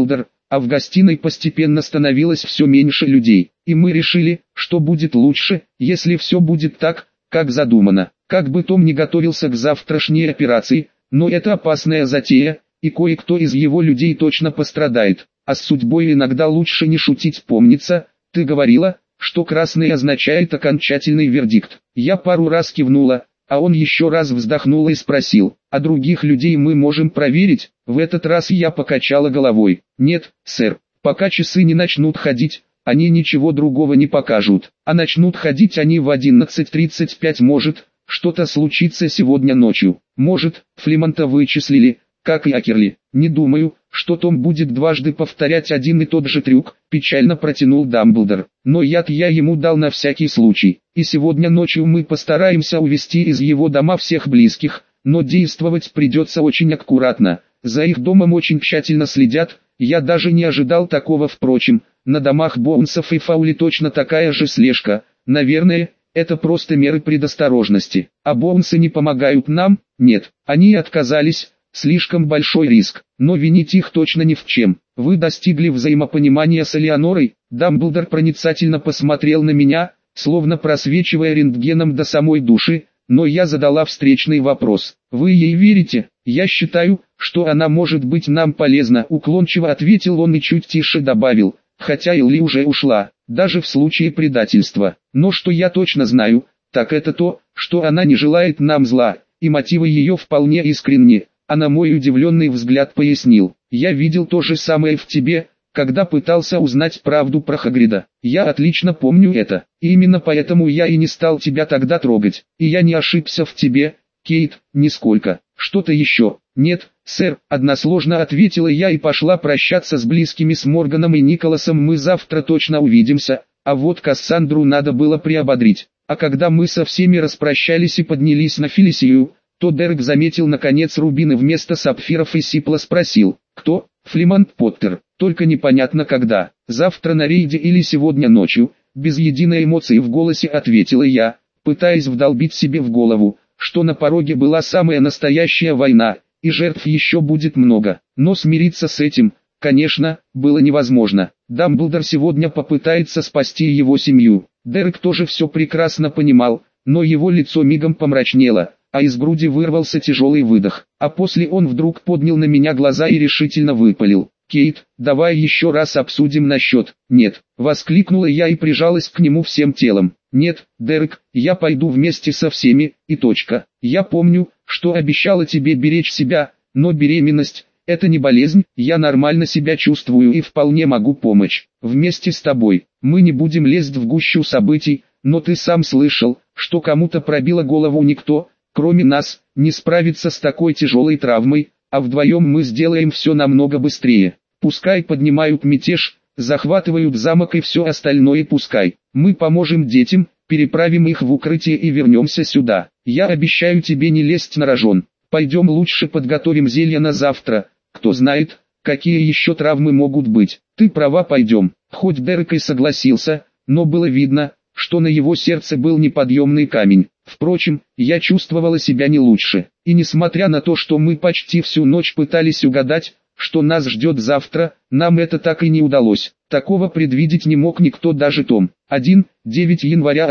а в гостиной постепенно становилось все меньше людей. И мы решили, что будет лучше, если все будет так, как задумано. Как бы Том ни готовился к завтрашней операции, но это опасная затея, и кое-кто из его людей точно пострадает. А с судьбой иногда лучше не шутить. Помнится, ты говорила, что красный означает окончательный вердикт. Я пару раз кивнула, а он еще раз вздохнул и спросил: а других людей мы можем проверить? В этот раз я покачала головой. Нет, сэр, пока часы не начнут ходить, они ничего другого не покажут. А начнут ходить они в 11:35. Может, что-то случится сегодня ночью. Может, Флемонта вычислили, как и Акерли. Не думаю, что Том будет дважды повторять один и тот же трюк, печально протянул Дамблдор. Но яд я ему дал на всякий случай. И сегодня ночью мы постараемся увести из его дома всех близких, но действовать придется очень аккуратно. За их домом очень тщательно следят, я даже не ожидал такого. Впрочем, на домах Боунсов и Фаули точно такая же слежка. Наверное, это просто меры предосторожности. А Боунсы не помогают нам? Нет, они отказались. Слишком большой риск, но винить их точно ни в чем. Вы достигли взаимопонимания с Элеонорой? Дамблдор проницательно посмотрел на меня, словно просвечивая рентгеном до самой души, но я задала встречный вопрос. Вы ей верите? Я считаю, что она может быть нам полезна, уклончиво ответил он и чуть тише добавил, хотя Элли уже ушла, даже в случае предательства. Но что я точно знаю, так это то, что она не желает нам зла, и мотивы ее вполне искренни. А на мой удивленный взгляд пояснил: я видел то же самое в тебе, когда пытался узнать правду про Хагрида. Я отлично помню это, и именно поэтому я и не стал тебя тогда трогать. И я не ошибся в тебе, Кейт, нисколько. Что-то еще? Нет, сэр, односложно ответила я и пошла прощаться с близкими, с Морганом и Николасом. Мы завтра точно увидимся, а вот Кассандру надо было приободрить. А когда мы со всеми распрощались и поднялись на Фелисию, то Дерек заметил наконец рубины вместо сапфиров и сипло спросил: кто? Флемонт Поттер, только непонятно когда, завтра на рейде или сегодня ночью. Без единой эмоции в голосе ответила я, пытаясь вдолбить себе в голову, что на пороге была самая настоящая война, и жертв еще будет много. Но смириться с этим, конечно, было невозможно. Дамблдор сегодня попытается спасти его семью. Дерек тоже все прекрасно понимал, но его лицо мигом помрачнело, а из груди вырвался тяжелый выдох. А после он вдруг поднял на меня глаза и решительно выпалил: «Кейт, давай еще раз обсудим насчет...» «Нет», — воскликнула я и прижалась к нему всем телом. «Нет, Дерек, я пойду вместе со всеми, и точка. Я помню, что обещала тебе беречь себя, но беременность — это не болезнь, я нормально себя чувствую и вполне могу помочь. Вместе с тобой, мы не будем лезть в гущу событий, но ты сам слышал, что кому-то пробило голову. Никто, кроме нас, не справится с такой тяжелой травмой, а вдвоем мы сделаем все намного быстрее. Пускай поднимают мятеж, захватывают замок и все остальное пускай. Мы поможем детям, переправим их в укрытие и вернемся сюда. Я обещаю тебе не лезть на рожон. Пойдем лучше подготовим зелье на завтра. Кто знает, какие еще травмы могут быть. Ты права, пойдем». Хоть Дерек и согласился, но было видно, что на его сердце был неподъемный камень. Впрочем, я чувствовала себя не лучше. И несмотря на то, что мы почти всю ночь пытались угадать, что нас ждет завтра, нам это так и не удалось. Такого предвидеть не мог никто, даже Том. 9 января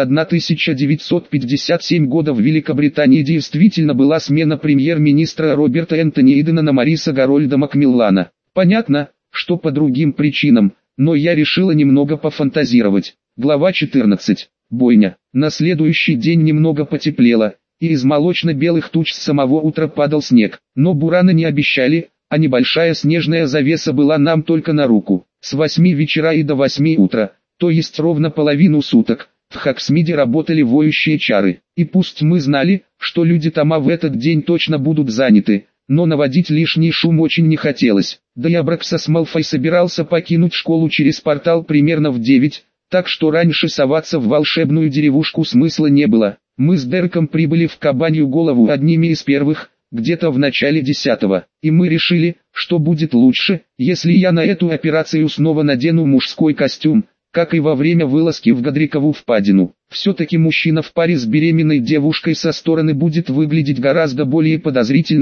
1957 года в Великобритании действительно была смена премьер-министра Роберта Энтони Идена на Мариса Гарольда Макмиллана. Понятно, что по другим причинам, но я решила немного пофантазировать. Глава 14. Бойня. На следующий день немного потеплело, и из молочно-белых туч с самого утра падал снег. Но бурана не обещали, а небольшая снежная завеса была нам только на руку. С 8 вечера и до 8 утра, то есть ровно половину суток, в Хоксмиде работали воющие чары. И пусть мы знали, что люди Тома в этот день точно будут заняты, но наводить лишний шум очень не хотелось. Да и Абраксас Малфой собирался покинуть школу через портал примерно в 9, так что раньше соваться в волшебную деревушку смысла не было. Мы с Дереком прибыли в Кабанью Голову одними из первых, где-то в начале 10-го, и мы решили, что будет лучше, если я на эту операцию снова надену мужской костюм, как и во время вылазки в Годрикову впадину. Все-таки мужчина в паре с беременной девушкой со стороны будет выглядеть гораздо более подозрительным,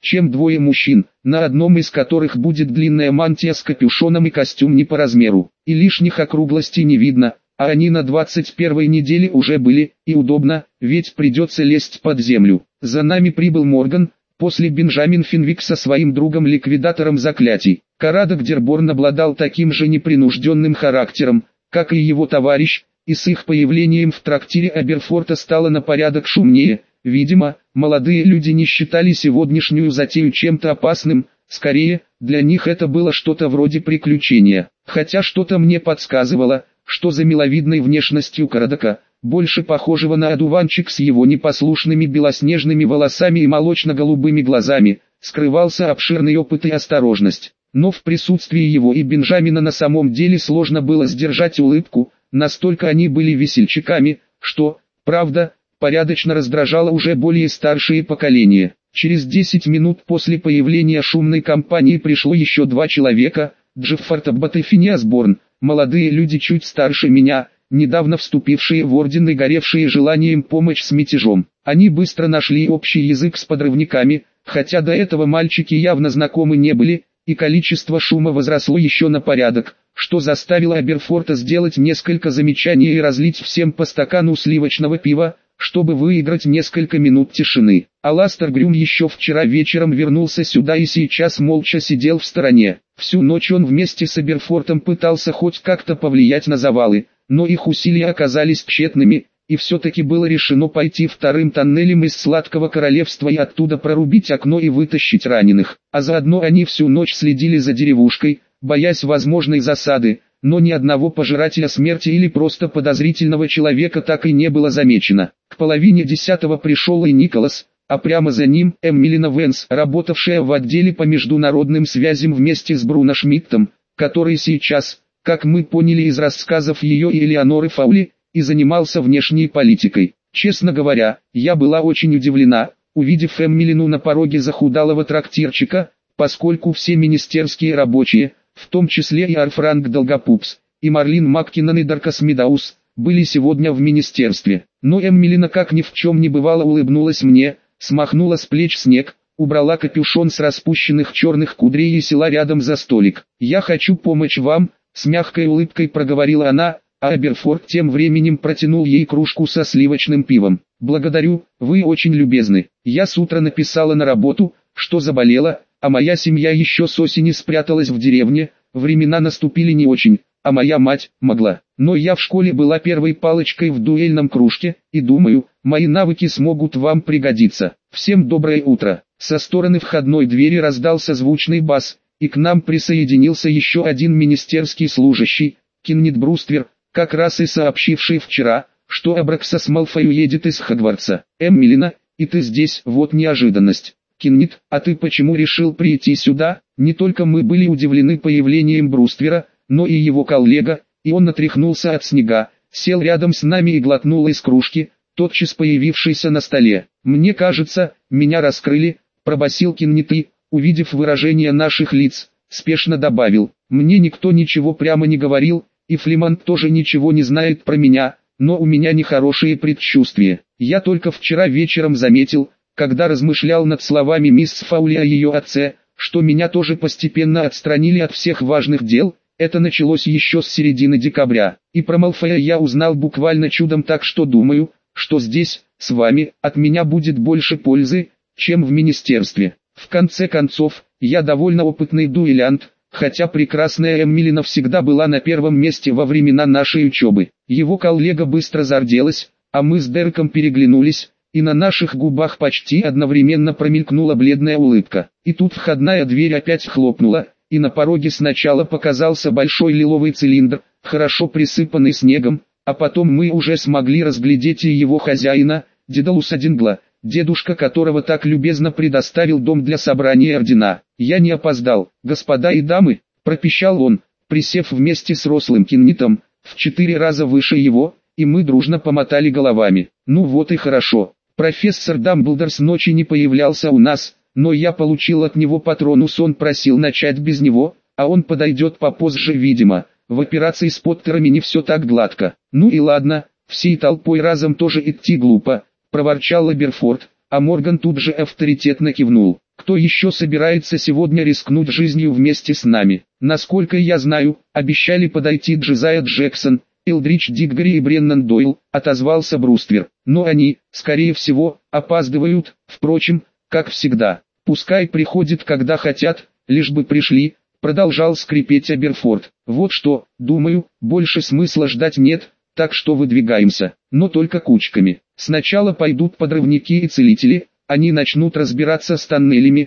чем двое мужчин, на одном из которых будет длинная мантия с капюшоном и костюм не по размеру, и лишних округлостей не видно, а они на 21-й неделе уже были, и удобно, ведь придется лезть под землю. За нами прибыл Морган, после Бенджамин Финвик со своим другом-ликвидатором заклятий. Карадок Дерборн обладал таким же непринужденным характером, как и его товарищ, и с их появлением в трактире Аберфорта стало на порядок шумнее. Видимо, молодые люди не считали сегодняшнюю затею чем-то опасным, скорее, для них это было что-то вроде приключения. Хотя что-то мне подсказывало, что за миловидной внешностью Карадока, больше похожего на одуванчик с его непослушными белоснежными волосами и молочно-голубыми глазами, скрывался обширный опыт и осторожность. Но в присутствии его и Бенджамина на самом деле сложно было сдержать улыбку, настолько они были весельчаками, что, правда, порядочно раздражало уже более старшие поколения. Через 10 минут после появления шумной компании пришло еще 2 человека, Джеффорд Аббат и Финиас Борн, молодые люди чуть старше меня, недавно вступившие в орден и горевшие желанием помочь с мятежом. Они быстро нашли общий язык с подрывниками, хотя до этого мальчики явно знакомы не были, и количество шума возросло еще на порядок, что заставило Аберфорта сделать несколько замечаний и разлить всем по стакану сливочного пива, чтобы выиграть несколько минут тишины. Аластер Грюм еще вчера вечером вернулся сюда и сейчас молча сидел в стороне. Всю ночь он вместе с Аберфортом пытался хоть как-то повлиять на завалы, но их усилия оказались тщетными, и все-таки было решено пойти вторым тоннелем из Сладкого Королевства и оттуда прорубить окно и вытащить раненых. А заодно они всю ночь следили за деревушкой, боясь возможной засады, но ни одного пожирателя смерти или просто подозрительного человека так и не было замечено. К половине 10-го пришел и Николас, а прямо за ним Эмилина Венс, работавшая в отделе по международным связям вместе с Бруно Шмидтом, который сейчас, как мы поняли из рассказов ее и Элеоноры Фаули, и занимался внешней политикой. Честно говоря, я была очень удивлена, увидев Эмилину на пороге захудалого трактирчика, поскольку все министерские рабочие, в том числе и Арфранк Долгопупс, и Марлин Маккинон и Даркас Медаус, были сегодня в министерстве. Но Эмилина как ни в чем не бывало улыбнулась мне, смахнула с плеч снег, убрала капюшон с распущенных черных кудрей и села рядом за столик. «Я хочу помочь вам», — с мягкой улыбкой проговорила она, а Аберфорд тем временем протянул ей кружку со сливочным пивом. «Благодарю, вы очень любезны. Я с утра написала на работу, что заболела, а моя семья еще с осени спряталась в деревне, времена наступили не очень, а моя мать могла. Но я в школе была первой палочкой в дуэльном кружке, и думаю, мои навыки смогут вам пригодиться. Всем доброе утро». Со стороны входной двери раздался звучный бас, и к нам присоединился еще один министерский служащий, Кеннет Бруствер, как раз и сообщивший вчера, что Абраксас Малфой уедет из Хогвартса. «Эмилина, и ты здесь, вот неожиданность. Кеннет, а ты почему решил прийти сюда?» Не только мы были удивлены появлением Бруствера, но и его коллега, и он отряхнулся от снега, сел рядом с нами и глотнул из кружки, тотчас появившейся на столе. «Мне кажется, меня раскрыли», — пробасил Кеннет и, увидев выражение наших лиц, спешно добавил: «Мне никто ничего прямо не говорил, и Флеманг тоже ничего не знает про меня, но у меня нехорошие предчувствия. Я только вчера вечером заметил, когда размышлял над словами мисс Фаули о ее отце, что меня тоже постепенно отстранили от всех важных дел. Это началось еще с середины декабря, и про Малфоя я узнал буквально чудом, так что думаю, что здесь, с вами, от меня будет больше пользы, чем в министерстве. В конце концов, я довольно опытный дуэлянт, хотя прекрасная Эмилина всегда была на первом месте во времена нашей учебы». Его коллега быстро зарделась, а мы с Дерком переглянулись, и на наших губах почти одновременно промелькнула бледная улыбка. И тут входная дверь опять хлопнула, и на пороге сначала показался большой лиловый цилиндр, хорошо присыпанный снегом, а потом мы уже смогли разглядеть и его хозяина, Дедалуса Дингла, дедушка которого так любезно предоставил дом для собрания ордена. «Я не опоздал, господа и дамы», — пропищал он, присев вместе с рослым Кеннетом, в 4 раза выше его, и мы дружно помотали головами. «Ну вот и хорошо. Профессор Дамблдор с ночи не появлялся у нас, но я получил от него патронус, он просил начать без него, а он подойдет попозже, видимо. В операции с Поттерами не все так гладко». «Ну и ладно, всей толпой разом тоже идти глупо», — проворчал Аберфорд, а Морган тут же авторитетно кивнул. кто еще собирается сегодня рискнуть жизнью вместе с нами? Насколько я знаю, обещали подойти Джезайя Джексон, Элдрич Диггори и Бреннан Дойл, отозвался Бруствер. Но они, скорее всего, опаздывают, впрочем, как всегда. Пускай приходят когда хотят, лишь бы пришли, продолжал скрипеть Аберфорд. Вот что, думаю, больше смысла ждать нет, так что выдвигаемся, но только кучками. Сначала пойдут подрывники и целители, они начнут разбираться с тоннелями,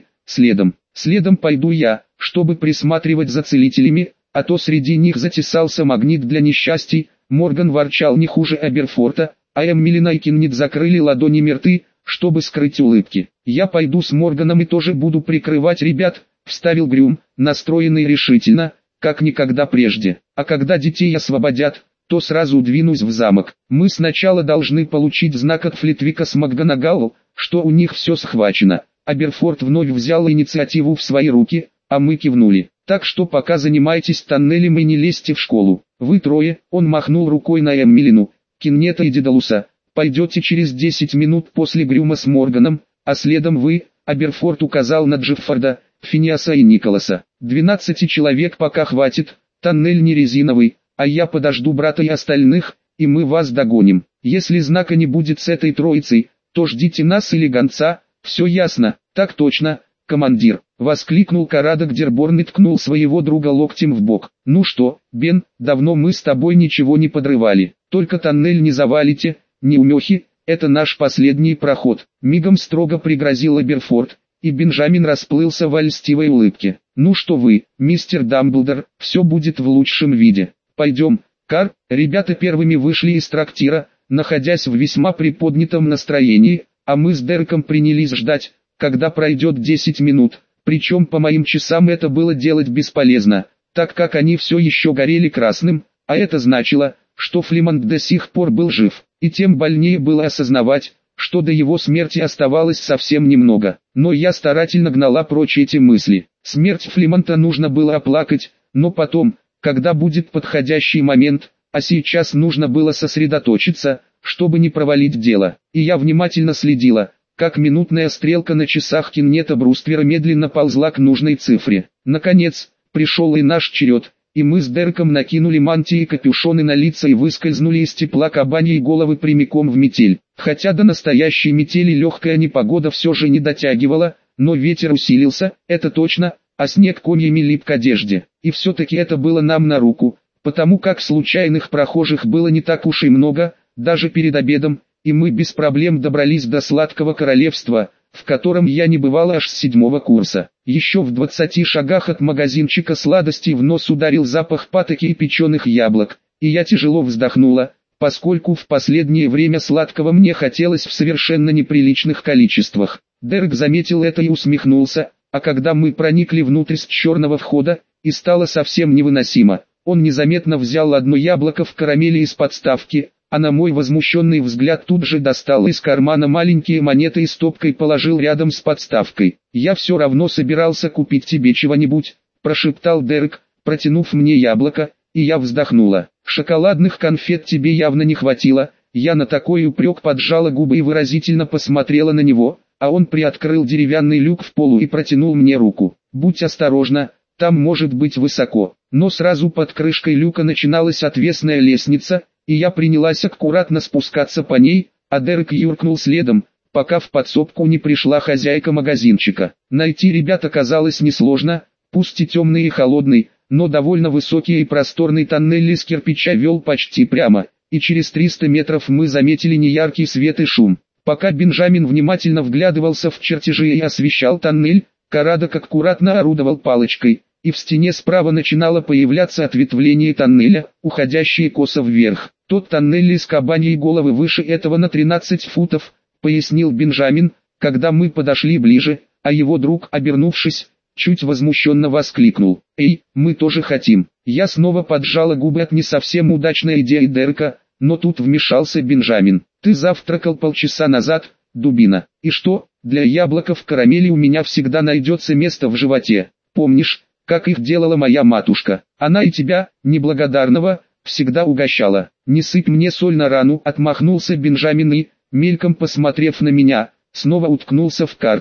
следом пойду я, чтобы присматривать за целителями, а то среди них затесался магнит для несчастий. Морган ворчал не хуже Аберфорта, а Эммилин и Киннет закрыли ладонями рты, чтобы скрыть улыбки. Я пойду с Морганом и тоже буду прикрывать ребят, вставил Грюм, настроенный решительно, как никогда прежде. А когда детей освободят, то сразу двинусь в замок. Мы сначала должны получить знак от Флитвика с МакГонагалл, что у них все схвачено. Аберфорд вновь взял инициативу в свои руки, а мы кивнули. Так что пока занимайтесь тоннелем и не лезьте в школу. Вы трое, он махнул рукой на Эммилину, Киннета и Дедалуса, пойдете через 10 минут после Грюма с Морганом, а следом вы, Аберфорд указал на Джеффорда, Финиаса и Николаса. 12 человек пока хватит, тоннель не резиновый, а я подожду брата и остальных, и мы вас догоним. Если знака не будет с этой троицей, то ждите нас или гонца, все ясно, так точно, командир. Воскликнул Карадок Дерборн и ткнул своего друга локтем в бок. Ну что, Бен, давно мы с тобой ничего не подрывали, только тоннель не завалите, неумехи, это наш последний проход. Мигом строго пригрозил Аберфорд, и Бенджамин расплылся в льстивой улыбке. Ну что вы, мистер Дамблдор, все будет в лучшем виде. Пойдем, Кар. Ребята первыми вышли из трактира, находясь в весьма приподнятом настроении, а мы с Дереком принялись ждать, когда пройдет 10 минут. Причем по моим часам это было делать бесполезно, так как они все еще горели красным, а это значило, что Флимонт до сих пор был жив, и тем больнее было осознавать, что до его смерти оставалось совсем немного. Но я старательно гнала прочь эти мысли. Смерть Флимонта нужно было оплакать, но потом, когда будет подходящий момент, а сейчас нужно было сосредоточиться, чтобы не провалить дело. И я внимательно следила, как минутная стрелка на часах Киннета Бруствера медленно ползла к нужной цифре. Наконец, пришел и наш черед, и мы с Дереком накинули мантии и капюшоны на лица и выскользнули из тепла кабаньей головы прямиком в метель. Хотя до настоящей метели легкая непогода все же не дотягивала, но ветер усилился, это точно, а снег комьями лип к одежде. И все-таки это было нам на руку, потому как случайных прохожих было не так уж и много, даже перед обедом, и мы без проблем добрались до сладкого королевства, в котором я не бывал аж с 7-го курса. Еще в 20 шагах от магазинчика сладостей в нос ударил запах патоки и печеных яблок, и я тяжело вздохнула, поскольку в последнее время сладкого мне хотелось в совершенно неприличных количествах. Дерек заметил это и усмехнулся, а когда мы проникли внутрь с черного входа, и стало совсем невыносимо, он незаметно взял одно яблоко в карамели из подставки, а на мой возмущенный взгляд тут же достал из кармана маленькие монеты и стопкой положил рядом с подставкой. «Я все равно собирался купить тебе чего-нибудь», – прошептал Дерек, протянув мне яблоко, и я вздохнула. «Шоколадных конфет тебе явно не хватило». Я на такой упрек поджала губы и выразительно посмотрела на него, а он приоткрыл деревянный люк в полу и протянул мне руку. «Будь осторожна, там может быть высоко». Но сразу под крышкой люка начиналась отвесная лестница, и я принялась аккуратно спускаться по ней, а Дерек юркнул следом, пока в подсобку не пришла хозяйка магазинчика. Найти ребят оказалось несложно, пусть и темный и холодный, но довольно высокий и просторный тоннель из кирпича вел почти прямо, и через 300 метров мы заметили неяркий свет и шум. Пока Бенджамин внимательно вглядывался в чертежи и освещал тоннель, Карадок аккуратно орудовал палочкой, и в стене справа начинало появляться ответвление тоннеля, уходящее косо вверх. «Тот тоннель из кабаньей головы выше этого на 13 футов», — пояснил Бенджамин, когда мы подошли ближе, а его друг, обернувшись, чуть возмущенно воскликнул: «Эй, мы тоже хотим». Я снова поджала губы от не совсем удачной идеи Дерека, но тут вмешался Бенджамин. «Ты завтракал полчаса назад, дубина. И что, для яблоков карамели у меня всегда найдется место в животе. Помнишь, как их делала моя матушка? Она и тебя, неблагодарного, всегда угощала». «Не сыпь мне соль на рану», — отмахнулся Бенджамин и, мельком посмотрев на меня, снова уткнулся в карту.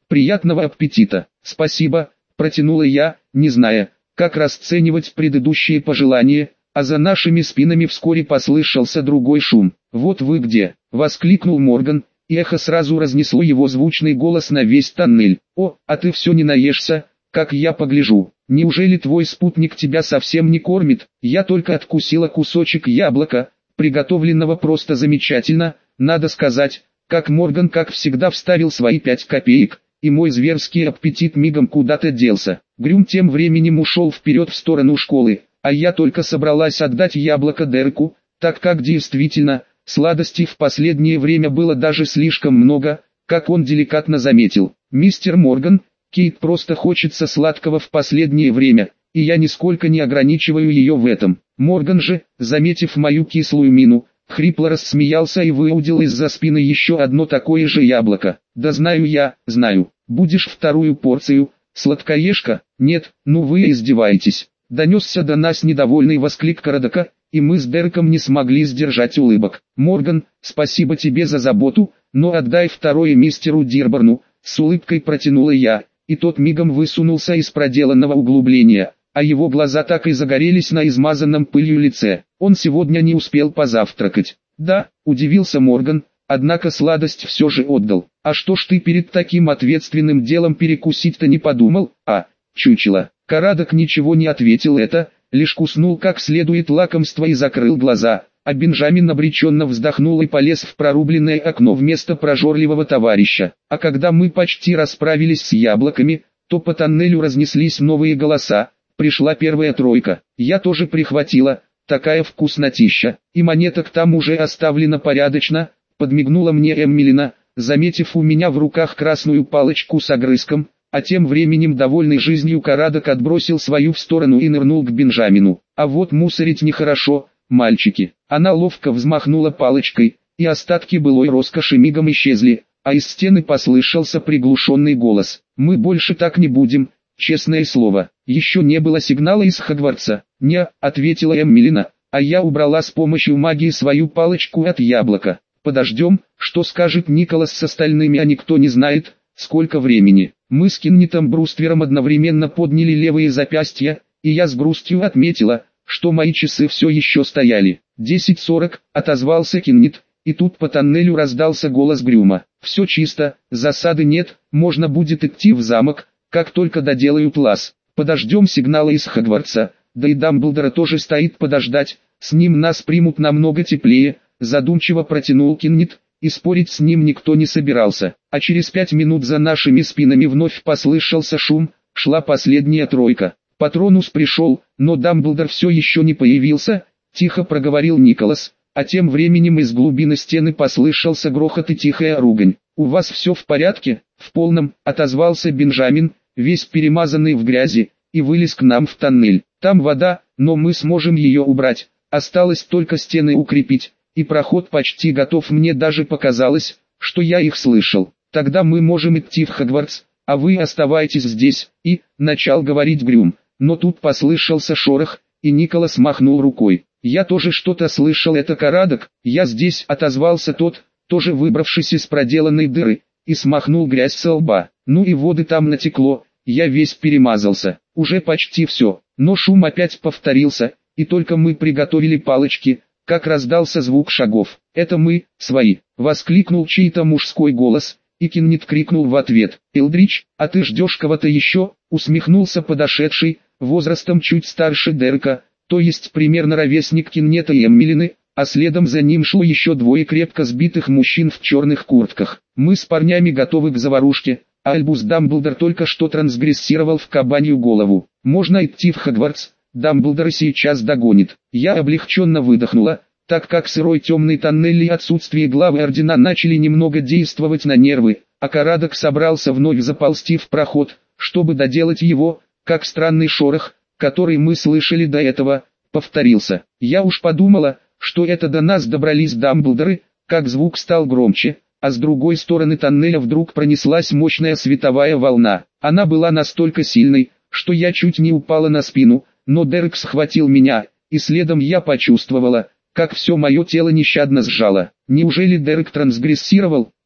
Приятного аппетита. Спасибо, протянула я, не зная, как расценивать предыдущие пожелания, а за нашими спинами вскоре послышался другой шум. «Вот вы где!» — воскликнул Морган, и эхо сразу разнесло его звучный голос на весь тоннель. «О, а ты все не наешься, как я погляжу. Неужели твой спутник тебя совсем не кормит?» Я только откусила кусочек яблока, приготовленного просто замечательно, надо сказать, как Морган как всегда вставил свои 5 копеек, и мой зверский аппетит мигом куда-то делся. Грюм тем временем ушел вперед в сторону школы, а я только собралась отдать яблоко Дереку, так как действительно, сладостей в последнее время было даже слишком много, как он деликатно заметил. «Мистер Морган, Кейт просто хочется сладкого в последнее время, и я нисколько не ограничиваю ее в этом». Морган же, заметив мою кислую мину, хрипло рассмеялся и выудил из-за спины еще одно такое же яблоко. «Да знаю я, знаю. Будешь вторую порцию, сладкоежка?» «Нет, ну вы издеваетесь». Донесся до нас недовольный восклик Карадака, и мы с Дереком не смогли сдержать улыбок. «Морган, спасибо тебе за заботу, но отдай второе мистеру Дирборну», с улыбкой протянула я, и тот мигом высунулся из проделанного углубления, а его глаза так и загорелись на измазанном пылью лице. Он сегодня не успел позавтракать. «Да», — удивился Морган, однако сладость все же отдал. «А что ж ты перед таким ответственным делом перекусить-то не подумал, а, чучело?» Карадок ничего не ответил, лишь куснул как следует лакомство и закрыл глаза, а Бенджамин обреченно вздохнул и полез в прорубленное окно вместо прожорливого товарища. А когда мы почти расправились с яблоками, то по тоннелю разнеслись новые голоса. Пришла первая тройка. Я тоже прихватила, такая вкуснотища, и монеток там уже оставлено порядочно, подмигнула мне Эммилина, заметив у меня в руках красную палочку с огрызком, а тем временем довольный жизнью Карадок отбросил свою в сторону и нырнул к Бенджамину. «А вот мусорить нехорошо, мальчики». Она ловко взмахнула палочкой, и остатки былой роскоши мигом исчезли, а из стены послышался приглушенный голос. «Мы больше так не будем, честное слово». «Еще не было сигнала из Хогвартса?» «Не», — ответила Эммилина, а я убрала с помощью магии свою палочку от яблока. «Подождем, что скажет Николас с остальными, а никто не знает, сколько времени». Мы с Киннитом Бруствером одновременно подняли левые запястья, и я с грустью отметила, что мои часы все еще стояли. 10:40, отозвался Киннит, и тут по тоннелю раздался голос Грюма. «Все чисто, засады нет, можно будет идти в замок, как только доделают лаз. Подождем сигнала из Хогвартса, да и Дамблдора тоже стоит подождать, с ним нас примут намного теплее», задумчиво протянул Киннит, и спорить с ним никто не собирался. А через 5 минут за нашими спинами вновь послышался шум, шла последняя тройка. Патронус пришел, но Дамблдор все еще не появился, тихо проговорил Николас, а тем временем из глубины стены послышался грохот и тихая ругань. «У вас все в порядке?» «В полном», — отозвался Бенджамин, весь перемазанный в грязи, и вылез к нам в тоннель. «Там вода, но мы сможем ее убрать, осталось только стены укрепить, и проход почти готов, мне даже показалось, что я их слышал. Тогда мы можем идти в Хогвартс, а вы оставайтесь здесь», и, начал говорить Грюм, но тут послышался шорох, и Николас махнул рукой. «Я тоже что-то слышал, это Карадок». «Я здесь», — отозвался тот, тоже выбравшись из проделанной дыры, и смахнул грязь со лба. «Ну и воды там натекло, я весь перемазался». Уже почти все, но шум опять повторился, и только мы приготовили палочки, как раздался звук шагов. «Это мы, свои!» — воскликнул чей-то мужской голос, и Киннит крикнул в ответ. «Элдрич, а ты ждешь кого-то еще?» — усмехнулся подошедший, возрастом чуть старше Дерека, то есть примерно ровесник Киннета и Эммилины, а следом за ним шло еще двое крепко сбитых мужчин в черных куртках. «Мы с парнями готовы к заварушке, а Альбус Дамблдор только что трансгрессировал в кабанью голову. Можно идти в Хогвартс, Дамблдора сейчас догонит». Я облегченно выдохнула, так как сырой темный тоннель и отсутствие главы ордена начали немного действовать на нервы, а Карадок собрался вновь заползти в проход, чтобы доделать его, как странный шорох, который мы слышали до этого, повторился. Я уж подумала, что это до нас добрались Дамблдоры, как звук стал громче, а с другой стороны тоннеля вдруг пронеслась мощная световая волна. Она была настолько сильной, что я чуть не упала на спину, но Дерек схватил меня, и следом я почувствовала, как все мое тело нещадно сжало. Неужели Дерек трансгрессировал?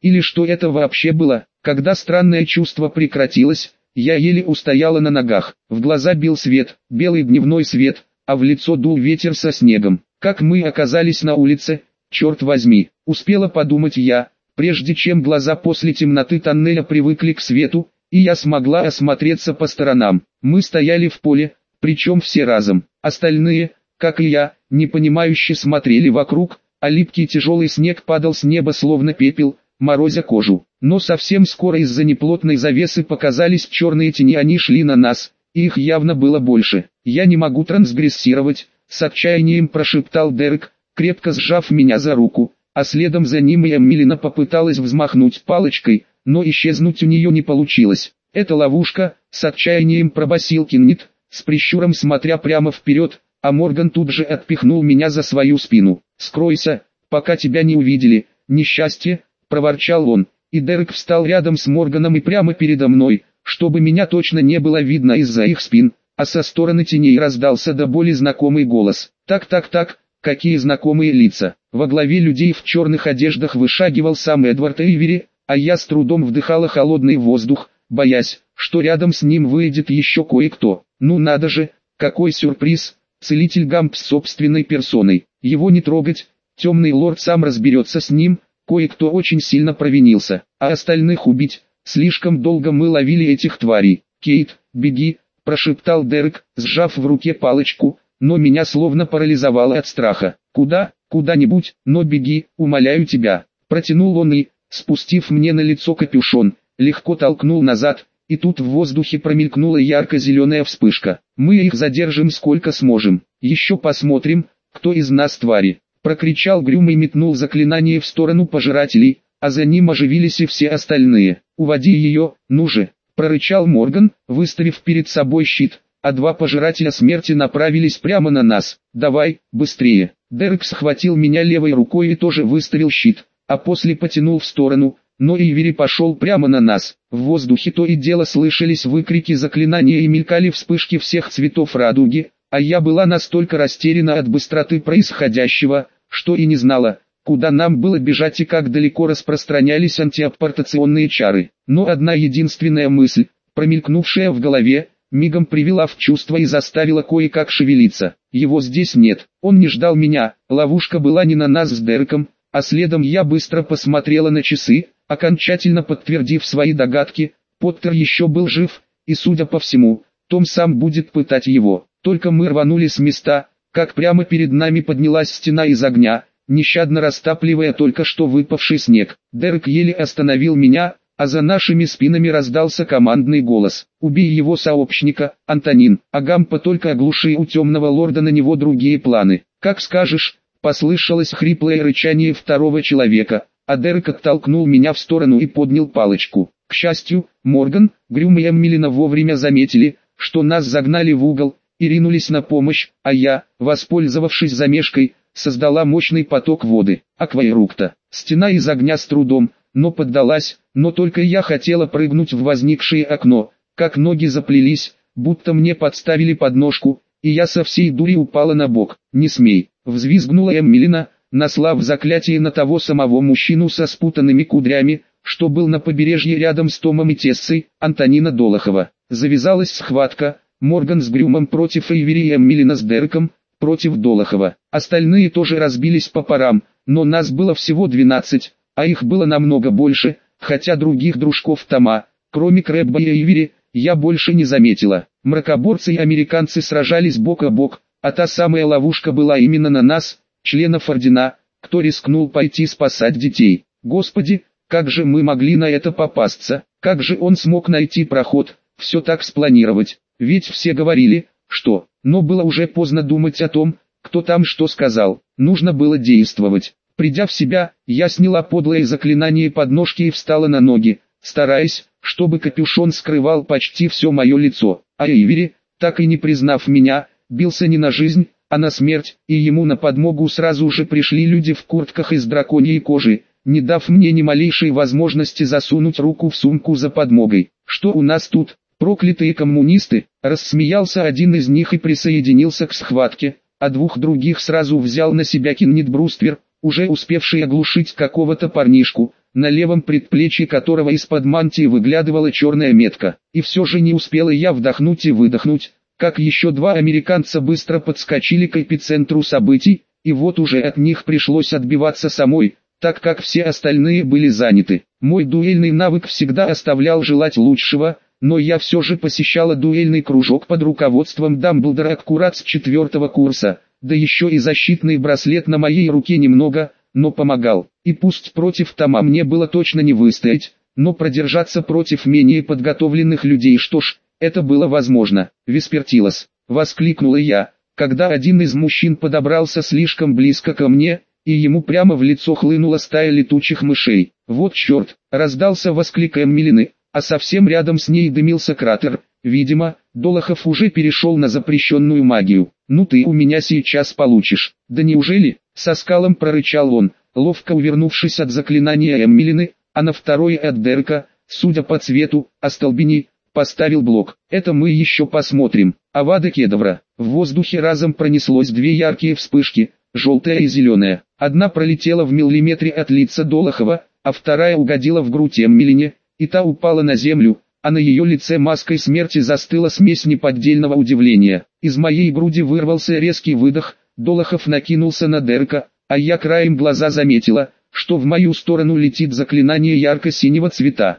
Или что это вообще было? Когда странное чувство прекратилось, я еле устояла на ногах. В глаза бил свет, белый дневной свет, а в лицо дул ветер со снегом. Как мы оказались на улице, черт возьми, успела подумать я, прежде чем глаза после темноты тоннеля привыкли к свету, и я смогла осмотреться по сторонам. Мы стояли в поле, причем все разом. Остальные, как и я, непонимающе смотрели вокруг, а липкий тяжелый снег падал с неба словно пепел, морозя кожу. Но совсем скоро из-за неплотной завесы показались черные тени, они шли на нас, и их явно было больше. «Я не могу трансгрессировать», — с отчаянием прошептал Дерек, крепко сжав меня за руку, а следом за ним и Эмилина попыталась взмахнуть палочкой, но исчезнуть у нее не получилось. «Это ловушка», — с отчаянием пробасил Кеннет, с прищуром смотря прямо вперед, а Морган тут же отпихнул меня за свою спину. «Скройся, пока тебя не увидели, несчастье», — проворчал он, и Дерек встал рядом с Морганом и прямо передо мной, чтобы меня точно не было видно из-за их спин, а со стороны теней раздался до боли знакомый голос. Так, какие знакомые лица. Во главе людей в черных одеждах вышагивал сам Эдвард Эйвери, а я с трудом вдыхала холодный воздух, боясь, что рядом с ним выйдет еще кое-кто. Ну надо же, какой сюрприз, целитель Гамп собственной персоной. Его не трогать, темный лорд сам разберется с ним, кое-кто очень сильно провинился, а остальных убить. Слишком долго мы ловили этих тварей. «Кейт, беги», — прошептал Дерек, сжав в руке палочку, но меня словно парализовало от страха. «Куда-нибудь, но беги, умоляю тебя», — протянул он и, спустив мне на лицо капюшон, легко толкнул назад, и тут в воздухе промелькнула ярко-зеленая вспышка. «Мы их задержим сколько сможем, еще посмотрим, кто из нас твари», — прокричал Грюм и метнул заклинание в сторону пожирателей, а за ним оживились и все остальные. «Уводи ее, ну же!» — прорычал Морган, выставив перед собой щит, а два пожирателя смерти направились прямо на нас. «Давай, быстрее!» Дерек схватил меня левой рукой и тоже выставил щит, а после потянул в сторону, но Эйвери пошел прямо на нас. В воздухе то и дело слышались выкрики заклинания и мелькали вспышки всех цветов радуги, а я была настолько растеряна от быстроты происходящего, что и не знала, куда нам было бежать и как далеко распространялись антиаппортационные чары. Но одна единственная мысль, промелькнувшая в голове, мигом привела в чувство и заставила кое-как шевелиться. Его здесь нет, он не ждал меня, ловушка была не на нас с Дереком, а следом я быстро посмотрела на часы, окончательно подтвердив свои догадки. Поттер еще был жив, и судя по всему, Том сам будет пытать его. Только мы рванули с места, как прямо перед нами поднялась стена из огня, нещадно растапливая только что выпавший снег. Дерек еле остановил меня, а за нашими спинами раздался командный голос. «Убей его сообщника, Антонин, а Гампа только оглуши, у темного лорда на него другие планы». «Как скажешь», — послышалось хриплое рычание второго человека, а Дерек оттолкнул меня в сторону и поднял палочку. К счастью, Морган, Грюм и Эмилина вовремя заметили, что нас загнали в угол, и ринулись на помощь, а я, воспользовавшись замешкой, создала мощный поток воды. Акваэрукта. Стена из огня с трудом, но поддалась, но только я хотела прыгнуть в возникшее окно, как ноги заплелись, будто мне подставили подножку, и я со всей дури упала на бок. «Не смей!» — взвизгнула Эмилина, наслав заклятие на того самого мужчину со спутанными кудрями, что был на побережье рядом с Томом и Тессой, Антонина Долохова. Завязалась схватка, Морган с Грюмом против Эйвери и Эмилина с Дереком против Долохова. Остальные тоже разбились по парам, но нас было всего 12, а их было намного больше, хотя других дружков Тома, кроме Крэбба и Эйвери, я больше не заметила. Мракоборцы и американцы сражались бок о бок, а та самая ловушка была именно на нас, членов Ордена, кто рискнул пойти спасать детей. Господи, как же мы могли на это попасться, как же он смог найти проход, все так спланировать, ведь все говорили, что... Но было уже поздно думать о том, кто там что сказал, нужно было действовать. Придя в себя, я сняла подлое заклинание подножки и встала на ноги, стараясь, чтобы капюшон скрывал почти все мое лицо. А Эйвери, так и не признав меня, бился не на жизнь, а на смерть, и ему на подмогу сразу же пришли люди в куртках из драконьей кожи, не дав мне ни малейшей возможности засунуть руку в сумку за подмогой. «Что у нас тут, проклятые коммунисты?» — рассмеялся один из них и присоединился к схватке, а двух других сразу взял на себя Кеннет Бруствер, уже успевший оглушить какого-то парнишку, на левом предплечье которого из-под мантии выглядывала черная метка. И все же не успела я вдохнуть и выдохнуть, как еще два американца быстро подскочили к эпицентру событий, и вот уже от них пришлось отбиваться самой, так как все остальные были заняты. Мой дуэльный навык всегда оставлял желать лучшего, но я все же посещала дуэльный кружок под руководством Дамблдора аккурат с 4-го курса, да еще и защитный браслет на моей руке немного, но помогал. И пусть против Тома мне было точно не выстоять, но продержаться против менее подготовленных людей, что ж, это было возможно. «Веспертилос!» — воскликнула я, когда один из мужчин подобрался слишком близко ко мне, и ему прямо в лицо хлынула стая летучих мышей. «Вот черт!» — раздался восклик Эммелины, а совсем рядом с ней дымился кратер. Видимо, Долохов уже перешел на запрещенную магию. «Ну ты у меня сейчас получишь». «Да неужели?» — со скалом прорычал он, ловко увернувшись от заклинания Эммелины, а на второе от Дерека, судя по цвету, остолбени, поставил блок. «Это мы еще посмотрим». Авада кедавра. В воздухе разом пронеслось две яркие вспышки, желтая и зеленая. Одна пролетела в миллиметре от лица Долохова, а вторая угодила в грудь Эммелине, и та упала на землю, а на ее лице маской смерти застыла смесь неподдельного удивления. Из моей груди вырвался резкий выдох, Долохов накинулся на Дерека, а я краем глаза заметила, что в мою сторону летит заклинание ярко-синего цвета.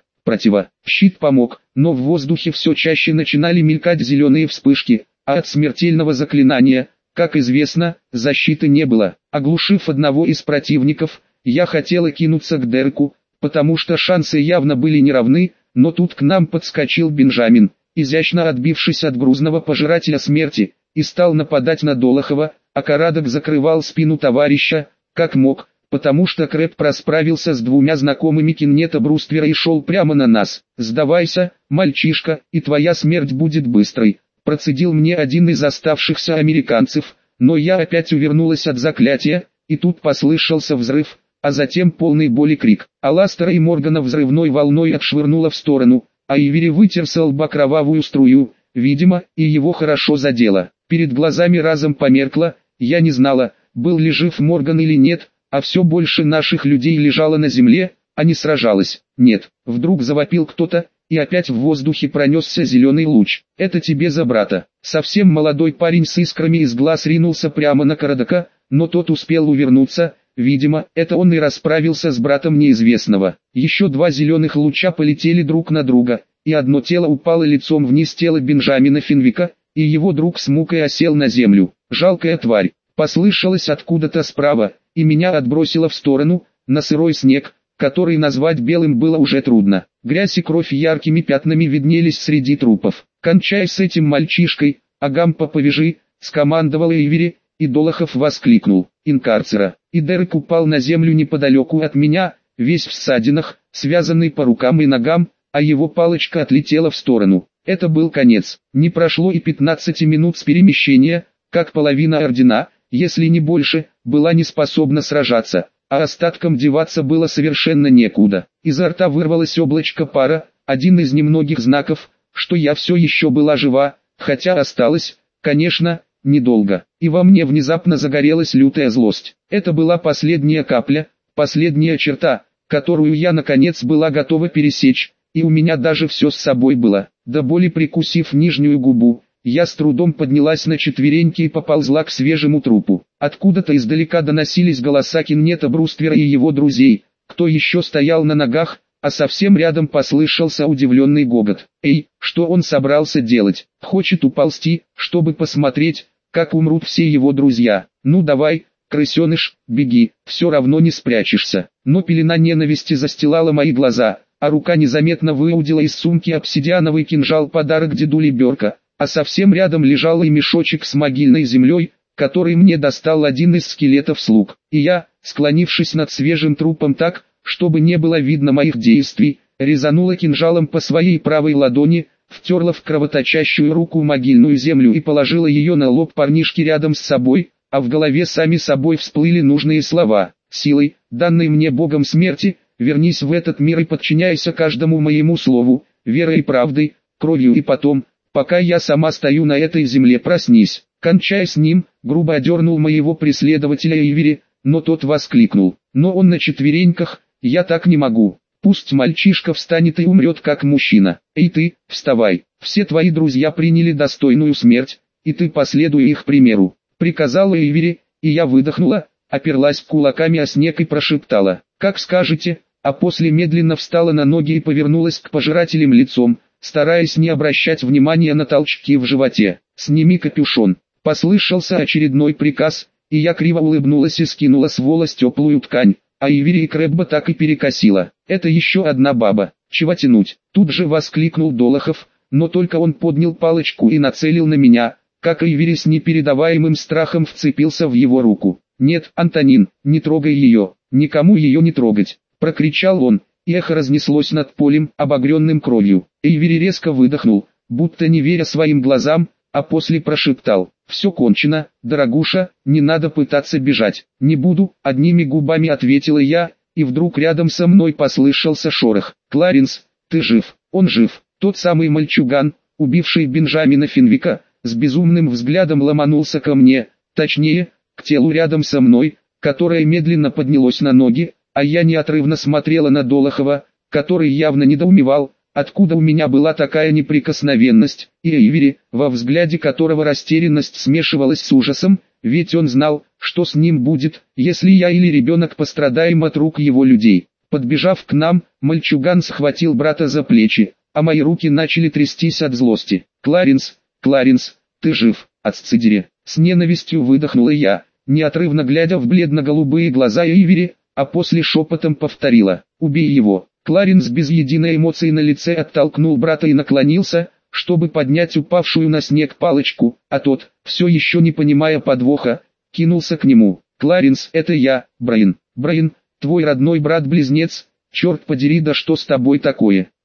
Щит помог, но в воздухе все чаще начинали мелькать зеленые вспышки, а от смертельного заклинания, как известно, защиты не было. Оглушив одного из противников, я хотела кинуться к Дереку, потому что шансы явно были неравны, но тут к нам подскочил Бенджамин, изящно отбившись от грузного пожирателя смерти, и стал нападать на Долохова, а Карадок закрывал спину товарища, как мог, потому что Крэб просправился с двумя знакомыми Кеннета Бруствера и шел прямо на нас. «Сдавайся, мальчишка, и твоя смерть будет быстрой», процедил мне один из оставшихся американцев, но я опять увернулась от заклятия, и тут послышался взрыв, а затем полный боли крик. Аластера и Моргана взрывной волной отшвырнуло в сторону, а Ивери вытер со лба кровавую струю, видимо, и его хорошо задело. Перед глазами разом померкло, я не знала, был ли жив Морган или нет, а все больше наших людей лежало на земле, а не сражалось. Нет, вдруг завопил кто-то, и опять в воздухе пронесся зеленый луч. «Это тебе за брата». Совсем молодой парень с искрами из глаз ринулся прямо на Карадака, но тот успел увернуться. Видимо, это он и расправился с братом неизвестного. Еще два зеленых луча полетели друг на друга, и одно тело упало лицом вниз, тело Бенджамина Фенвика, и его друг с мукой осел на землю. «Жалкая тварь!» Послышалось откуда-то справа, и меня отбросило в сторону, на сырой снег, который назвать белым было уже трудно. Грязь и кровь яркими пятнами виднелись среди трупов. «Кончай с этим мальчишкой, Агампа повяжи», скомандовал Ивери, и Долохов воскликнул: «Инкарцера!» И Дерек упал на землю неподалеку от меня, весь в ссадинах, связанный по рукам и ногам, а его палочка отлетела в сторону. Это был конец. Не прошло и 15 минут с перемещения, как половина ордена, если не больше, была не способна сражаться, а остаткам деваться было совершенно некуда. Изо рта вырвалось облачко пара, один из немногих знаков, что я все еще была жива, хотя осталось, конечно, недолго. И во мне внезапно загорелась лютая злость. Это была последняя капля, последняя черта, которую я наконец была готова пересечь, и у меня даже все с собой было. До боли прикусив нижнюю губу, я с трудом поднялась на четвереньки и поползла к свежему трупу. Откуда-то издалека доносились голоса Кеннета Бруствера и его друзей. Кто еще стоял на ногах, а совсем рядом послышался удивленный гогот. «Эй, что он собрался делать? Хочет уползти, чтобы посмотреть, как умрут все его друзья? Ну давай, крысеныш, беги, все равно не спрячешься». Но пелена ненависти застилала мои глаза, а рука незаметно выудила из сумки обсидиановый кинжал, подарок дедули Берка, а совсем рядом лежал и мешочек с могильной землей, который мне достал один из скелетов слуг. И я, склонившись над свежим трупом так, чтобы не было видно моих действий, резанула кинжалом по своей правой ладони, втерла в кровоточащую руку могильную землю и положила ее на лоб парнишки рядом с собой, а в голове сами собой всплыли нужные слова: «Силой, данной мне Богом смерти, вернись в этот мир и подчиняйся каждому моему слову, верой и правдой, кровью, и потом, пока я сама стою на этой земле, проснись». «Кончай с ним», грубо одернул моего преследователя Ивери, но тот воскликнул: «Но он на четвереньках, я так не могу. Пусть мальчишка встанет и умрет как мужчина. Эй ты, вставай, все твои друзья приняли достойную смерть, и ты последуй их примеру», — приказала Эйвери, и я выдохнула, оперлась кулаками о снег и прошептала: «Как скажете», а после медленно встала на ноги и повернулась к пожирателям лицом, стараясь не обращать внимания на толчки в животе. «Сними капюшон», — послышался очередной приказ, и я криво улыбнулась и скинула с волос теплую ткань, а Эйвери и Крэбба так и перекосила. «Это еще одна баба, чего тянуть?» Тут же воскликнул Долохов, но только он поднял палочку и нацелил на меня, как Эйвери с непередаваемым страхом вцепился в его руку. «Нет, Антонин, не трогай ее, никому ее не трогать!» — прокричал он, и эхо разнеслось над полем, обогренным кровью. Эйвери резко выдохнул, будто не веря своим глазам, а после прошептал: «Все кончено, дорогуша, не надо пытаться бежать». «Не буду», — одними губами ответила я, и вдруг рядом со мной послышался шорох. «Кларенс, ты жив?» «Он жив». Тот самый мальчуган, убивший Бенджамина Финвика, с безумным взглядом ломанулся ко мне, точнее, к телу рядом со мной, которое медленно поднялось на ноги, а я неотрывно смотрела на Долохова, который явно недоумевал, откуда у меня была такая неприкосновенность, и Эйвери, во взгляде которого растерянность смешивалась с ужасом, ведь он знал, что с ним будет, если я или ребенок пострадаем от рук его людей. Подбежав к нам, мальчуган схватил брата за плечи, а мои руки начали трястись от злости. «Кларенс, Кларенс, ты жив, отцедери!» С ненавистью выдохнула я, неотрывно глядя в бледно-голубые глаза Эйвери, а после шепотом повторила: «Убей его!» Кларенс без единой эмоции на лице оттолкнул брата и наклонился, чтобы поднять упавшую на снег палочку, а тот, все еще не понимая подвоха, кинулся к нему. «Кларенс, это я, Брайан. Брайан, твой родной брат-близнец, черт подери, да что с тобой такое?»